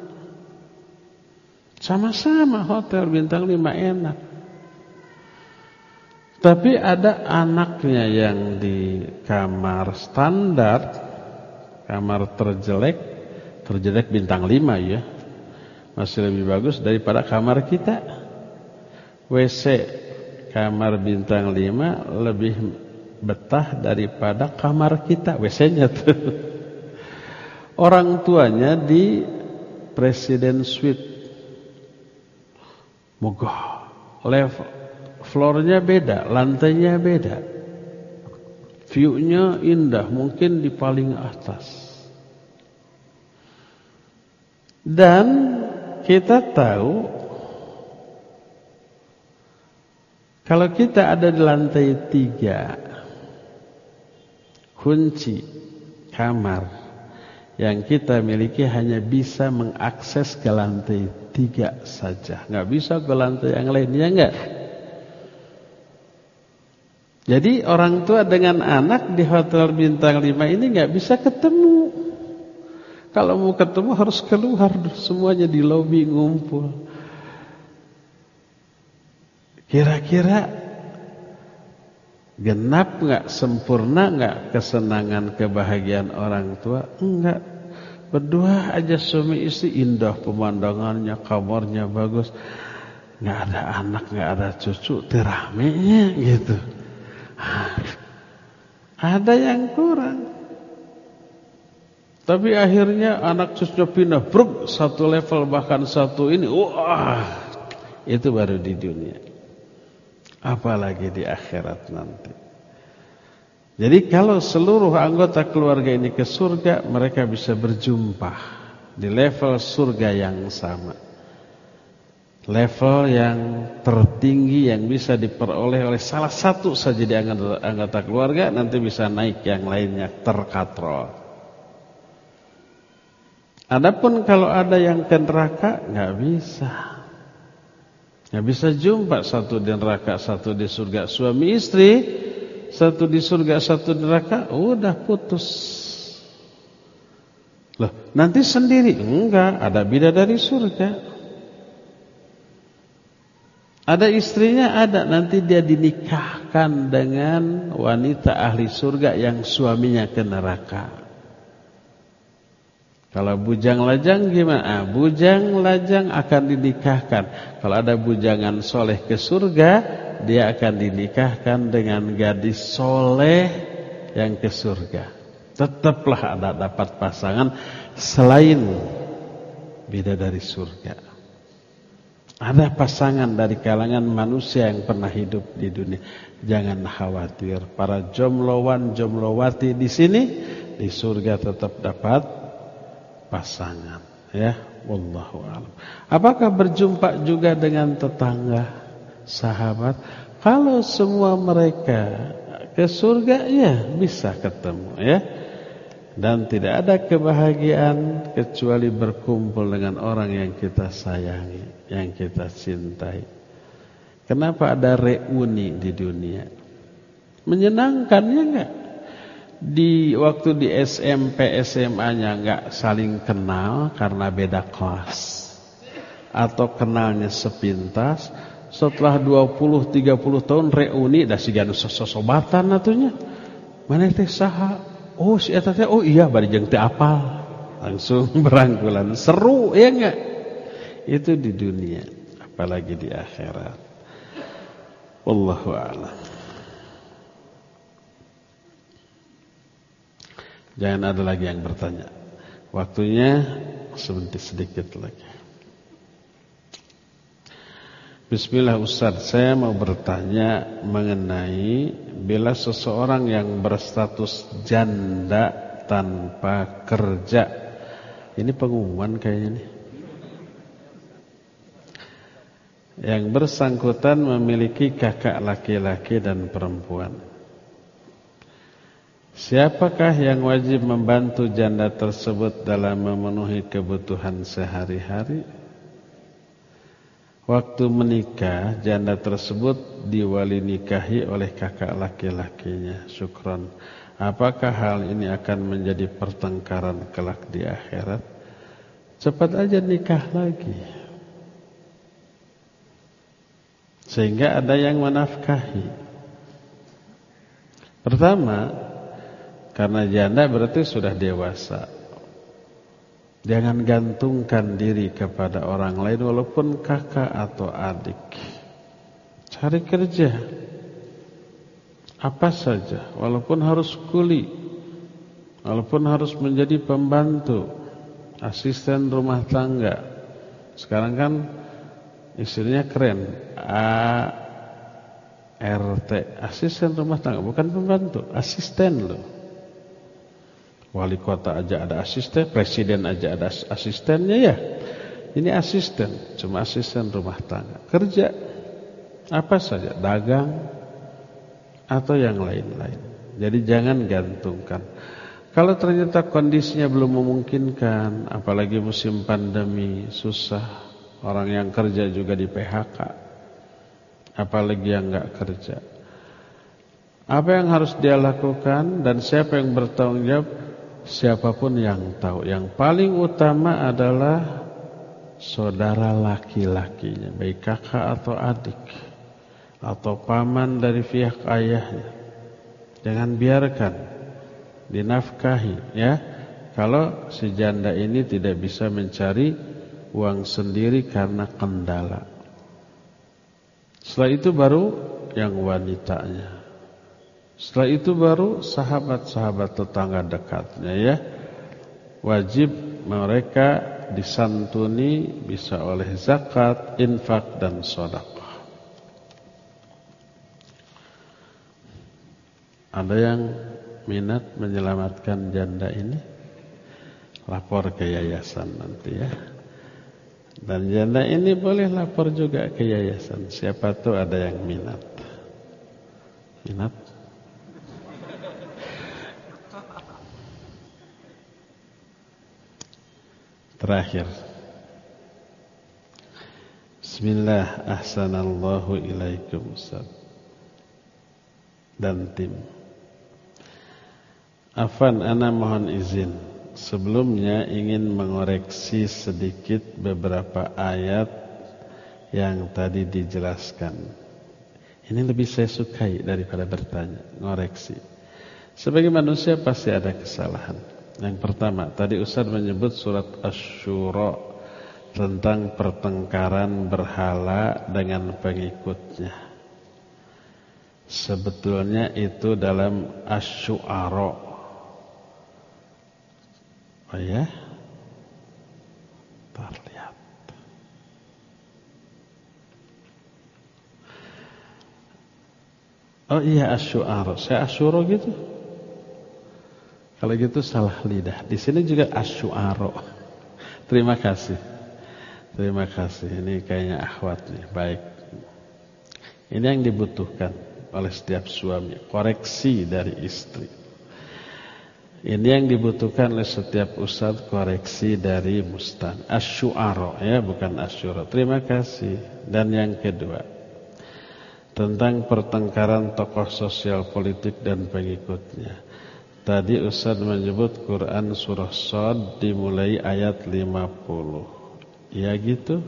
Sama-sama hotel bintang lima enak. Tapi ada anaknya yang di kamar standar, kamar terjelek, terjelek bintang lima ya, masih lebih bagus daripada kamar kita. W C kamar bintang lima lebih betah daripada kamar kita, W C-nya tuh. Orang tuanya di Presiden Suite, mogah, level, floornya beda, lantainya beda. View-nya indah, mungkin di paling atas. Dan kita tahu kalau kita ada di lantai tiga, kunci kamar yang kita miliki hanya bisa mengakses ke lantai tiga saja, nggak bisa ke lantai yang lainnya, enggak. Jadi orang tua dengan anak di hotel bintang lima ini nggak bisa ketemu. Kalau mau ketemu harus keluar, semuanya di lobi ngumpul. Kira-kira genap nggak, sempurna nggak kesenangan kebahagiaan orang tua? Enggak. Berdua aja suami istri, indah pemandangannya, kamarnya bagus. Nggak ada anak, nggak ada cucu, teramenya gitu. Ada yang kurang. Tapi akhirnya anak cucunya pindah, bruk, satu level bahkan satu ini, wah, itu baru di dunia. Apalagi di akhirat nanti. Jadi kalau seluruh anggota keluarga ini ke surga, mereka bisa berjumpa di level surga yang sama. Level yang tertinggi yang bisa diperoleh oleh salah satu saja di anggota, anggota keluarga, nanti bisa naik yang lainnya, terkatrol. Adapun kalau ada yang ke neraka, nggak bisa. Nggak bisa jumpa satu di neraka, satu di surga. Suami istri, satu di surga, satu di neraka, udah putus. Loh, nanti sendiri? Enggak, ada bidadari surga. Ada istrinya, ada. Nanti dia dinikahkan dengan wanita ahli surga yang suaminya ke neraka. Kalau bujang lajang gimana? Ah, bujang lajang akan dinikahkan. Kalau ada bujangan soleh ke surga, dia akan dinikahkan dengan gadis soleh yang ke surga. Tetaplah ada dapat pasangan selain bidadari surga. Ada pasangan dari kalangan manusia yang pernah hidup di dunia. Jangan khawatir. Para jomlowan, jomlowati di sini di surga tetap dapat pasangan, ya. Wallahu a'lam. Apakah berjumpa juga dengan tetangga, sahabat? Kalau semua mereka ke surga, ya bisa ketemu, ya. Dan tidak ada kebahagiaan kecuali berkumpul dengan orang yang kita sayangi, yang kita cintai. Kenapa ada reuni di dunia? Menyenangkan, ya enggak? Di waktu di S M P S M A-nya enggak saling kenal karena beda kelas, atau kenalnya sepintas, setelah dua puluh tiga puluh tahun reuni dah sigana sosobatan atunya. Maneh teh saha? Oh si eta teh, oh iya bari jeung teu apal. Langsung berangkulan, seru, ya enggak? Itu di dunia, apalagi di akhirat. Wallahu a'lam. Jangan ada lagi yang bertanya. Waktunya sebentar sedikit lagi. Bismillah Ustaz, saya mau bertanya mengenai bila seseorang yang berstatus janda tanpa kerja. Ini pengumuman kayaknya nih. Yang bersangkutan memiliki kakak laki-laki dan perempuan. Siapakah yang wajib membantu janda tersebut dalam memenuhi kebutuhan sehari-hari? Waktu menikah, janda tersebut diwali nikahi oleh kakak laki-lakinya. Syukron. Apakah hal ini akan menjadi pertengkaran kelak di akhirat? Cepat aja nikah lagi, sehingga ada yang menafkahi. Pertama, karena janda berarti sudah dewasa. Jangan gantungkan diri kepada orang lain walaupun kakak atau adik. Cari kerja apa saja, walaupun harus kuli, walaupun harus menjadi pembantu, asisten rumah tangga. Sekarang kan istilahnya keren, A R T, asisten rumah tangga, bukan pembantu, asisten loh. Wali kota aja ada asisten, presiden aja ada asistennya, ya. Ini asisten, cuma asisten rumah tangga. Kerja apa saja, dagang atau yang lain-lain. Jadi jangan gantungkan. Kalau ternyata kondisinya belum memungkinkan, apalagi musim pandemi, susah. Orang yang kerja juga di P H K, apalagi yang enggak kerja. Apa yang harus dia lakukan dan siapa yang bertanggung jawab? Siapapun yang tahu. Yang paling utama adalah saudara laki-lakinya, baik kakak atau adik, atau paman dari pihak ayahnya. Jangan biarkan dinafkahi, ya. Kalau si janda ini tidak bisa mencari uang sendiri karena kendala. Setelah itu baru yang wanitanya. Setelah itu baru sahabat-sahabat tetangga dekatnya, ya. Wajib mereka disantuni bisa oleh zakat, infak dan sedekah. Ada yang minat menyelamatkan janda ini? Lapor ke yayasan nanti, ya. Dan janda ini boleh lapor juga ke yayasan. Siapa tahu ada yang minat. Minat? Terakhir. Bismillah, ahsanallahu ilaikum Ustaz dan tim. Afan, ana mohon izin. Sebelumnya ingin mengoreksi sedikit beberapa ayat yang tadi dijelaskan. Ini lebih saya sukai daripada bertanya, ngoreksi. Sebagai manusia pasti ada kesalahan. Yang pertama, tadi Ustaz menyebut surat Asy-Syura tentang pertengkaran berhala dengan pengikutnya. Sebetulnya itu dalam Asy-Syu'ara. Oh ya? Terlihat. Oh iya, Asy-Syu'ara. Saya Asy-Syura gitu. Kalau gitu salah lidah. Di sini juga asyu'aro. Terima kasih. Terima kasih. Ini kayaknya akhwat nih. Baik. Ini yang dibutuhkan oleh setiap suami. Koreksi dari istri. Ini yang dibutuhkan oleh setiap ustadz. Koreksi dari mustan. Asyu'aro ya, bukan asyuro. Terima kasih. Dan yang kedua, tentang pertengkaran tokoh sosial politik dan pengikutnya. Tadi Ustaz menyebut Quran surah Shad dimulai ayat lima puluh. Ya gitu?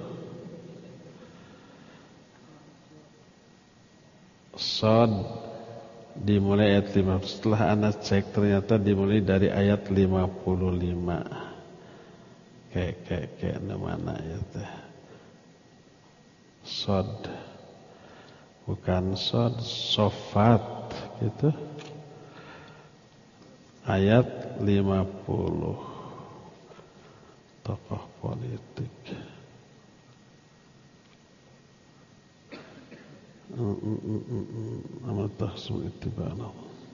Shad dimulai ayat lima puluh. Setelah anak cek ternyata dimulai dari ayat lima puluh lima. Kayak kayak kayak mana ya teh? Shad. Bukan Shad, Shofat gitu. Ayat lima puluh. Tokoh politik. Amatah sumitibana.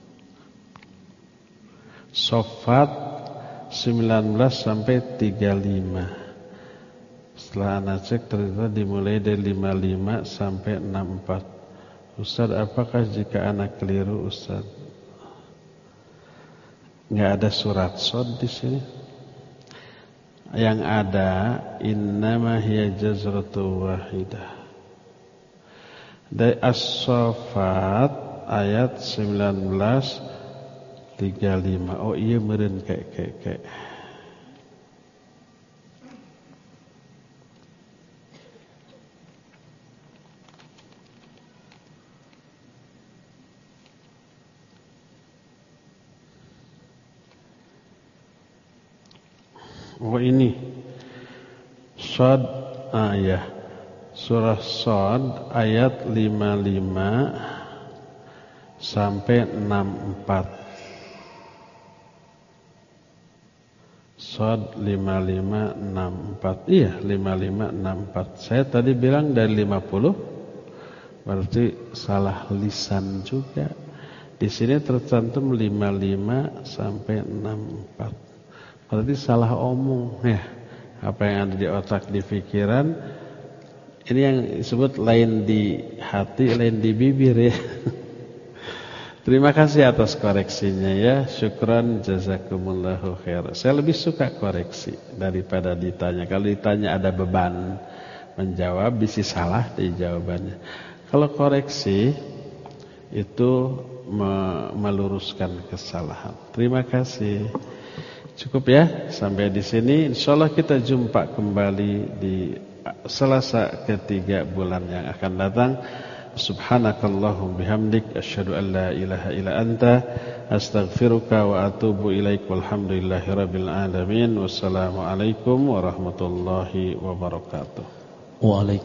Shofat sembilan belas sampai tiga puluh lima. Setelah anak cek ternyata dimulai dari lima puluh lima sampai enam puluh empat. Ustaz, apakah jika anak keliru Ustaz? Enggak ada surat Shad di sini. Yang ada innama hiya jazratu wahidah. Dari As-Saffat ayat sembilan belas tiga puluh lima. Oh iya meureun kayak kayak kayak. Oh ini Shad ayat surah Shad ayat lima puluh lima sampai enam puluh empat. Shad lima puluh lima enam puluh empat. Iya lima puluh lima enam puluh empat. Saya tadi bilang dari lima puluh. Berarti salah lisan juga. Di sini tercantum lima puluh lima sampai enam puluh empat. Berarti salah omong ya. Apa yang ada di otak, di pikiran, ini yang disebut lain di hati, lain di bibir ya. Terima kasih atas koreksinya ya. Syukran jazakumullahu khair. Saya lebih suka koreksi daripada ditanya. Kalau ditanya ada beban menjawab, bisa salah di jawabannya. Kalau koreksi itu meluruskan kesalahan. Terima kasih. Cukup ya sampai di sini. Insyaallah kita jumpa kembali di Selasa ketiga bulan yang akan datang. Subhanakallahum bihamdik asyhadu an la ilaha illa anta astaghfiruka wa atubu ilaik. Walhamdulillahirabbil alamin. Wassalamualaikum warahmatullahi wabarakatuh. Waalaikumsalam.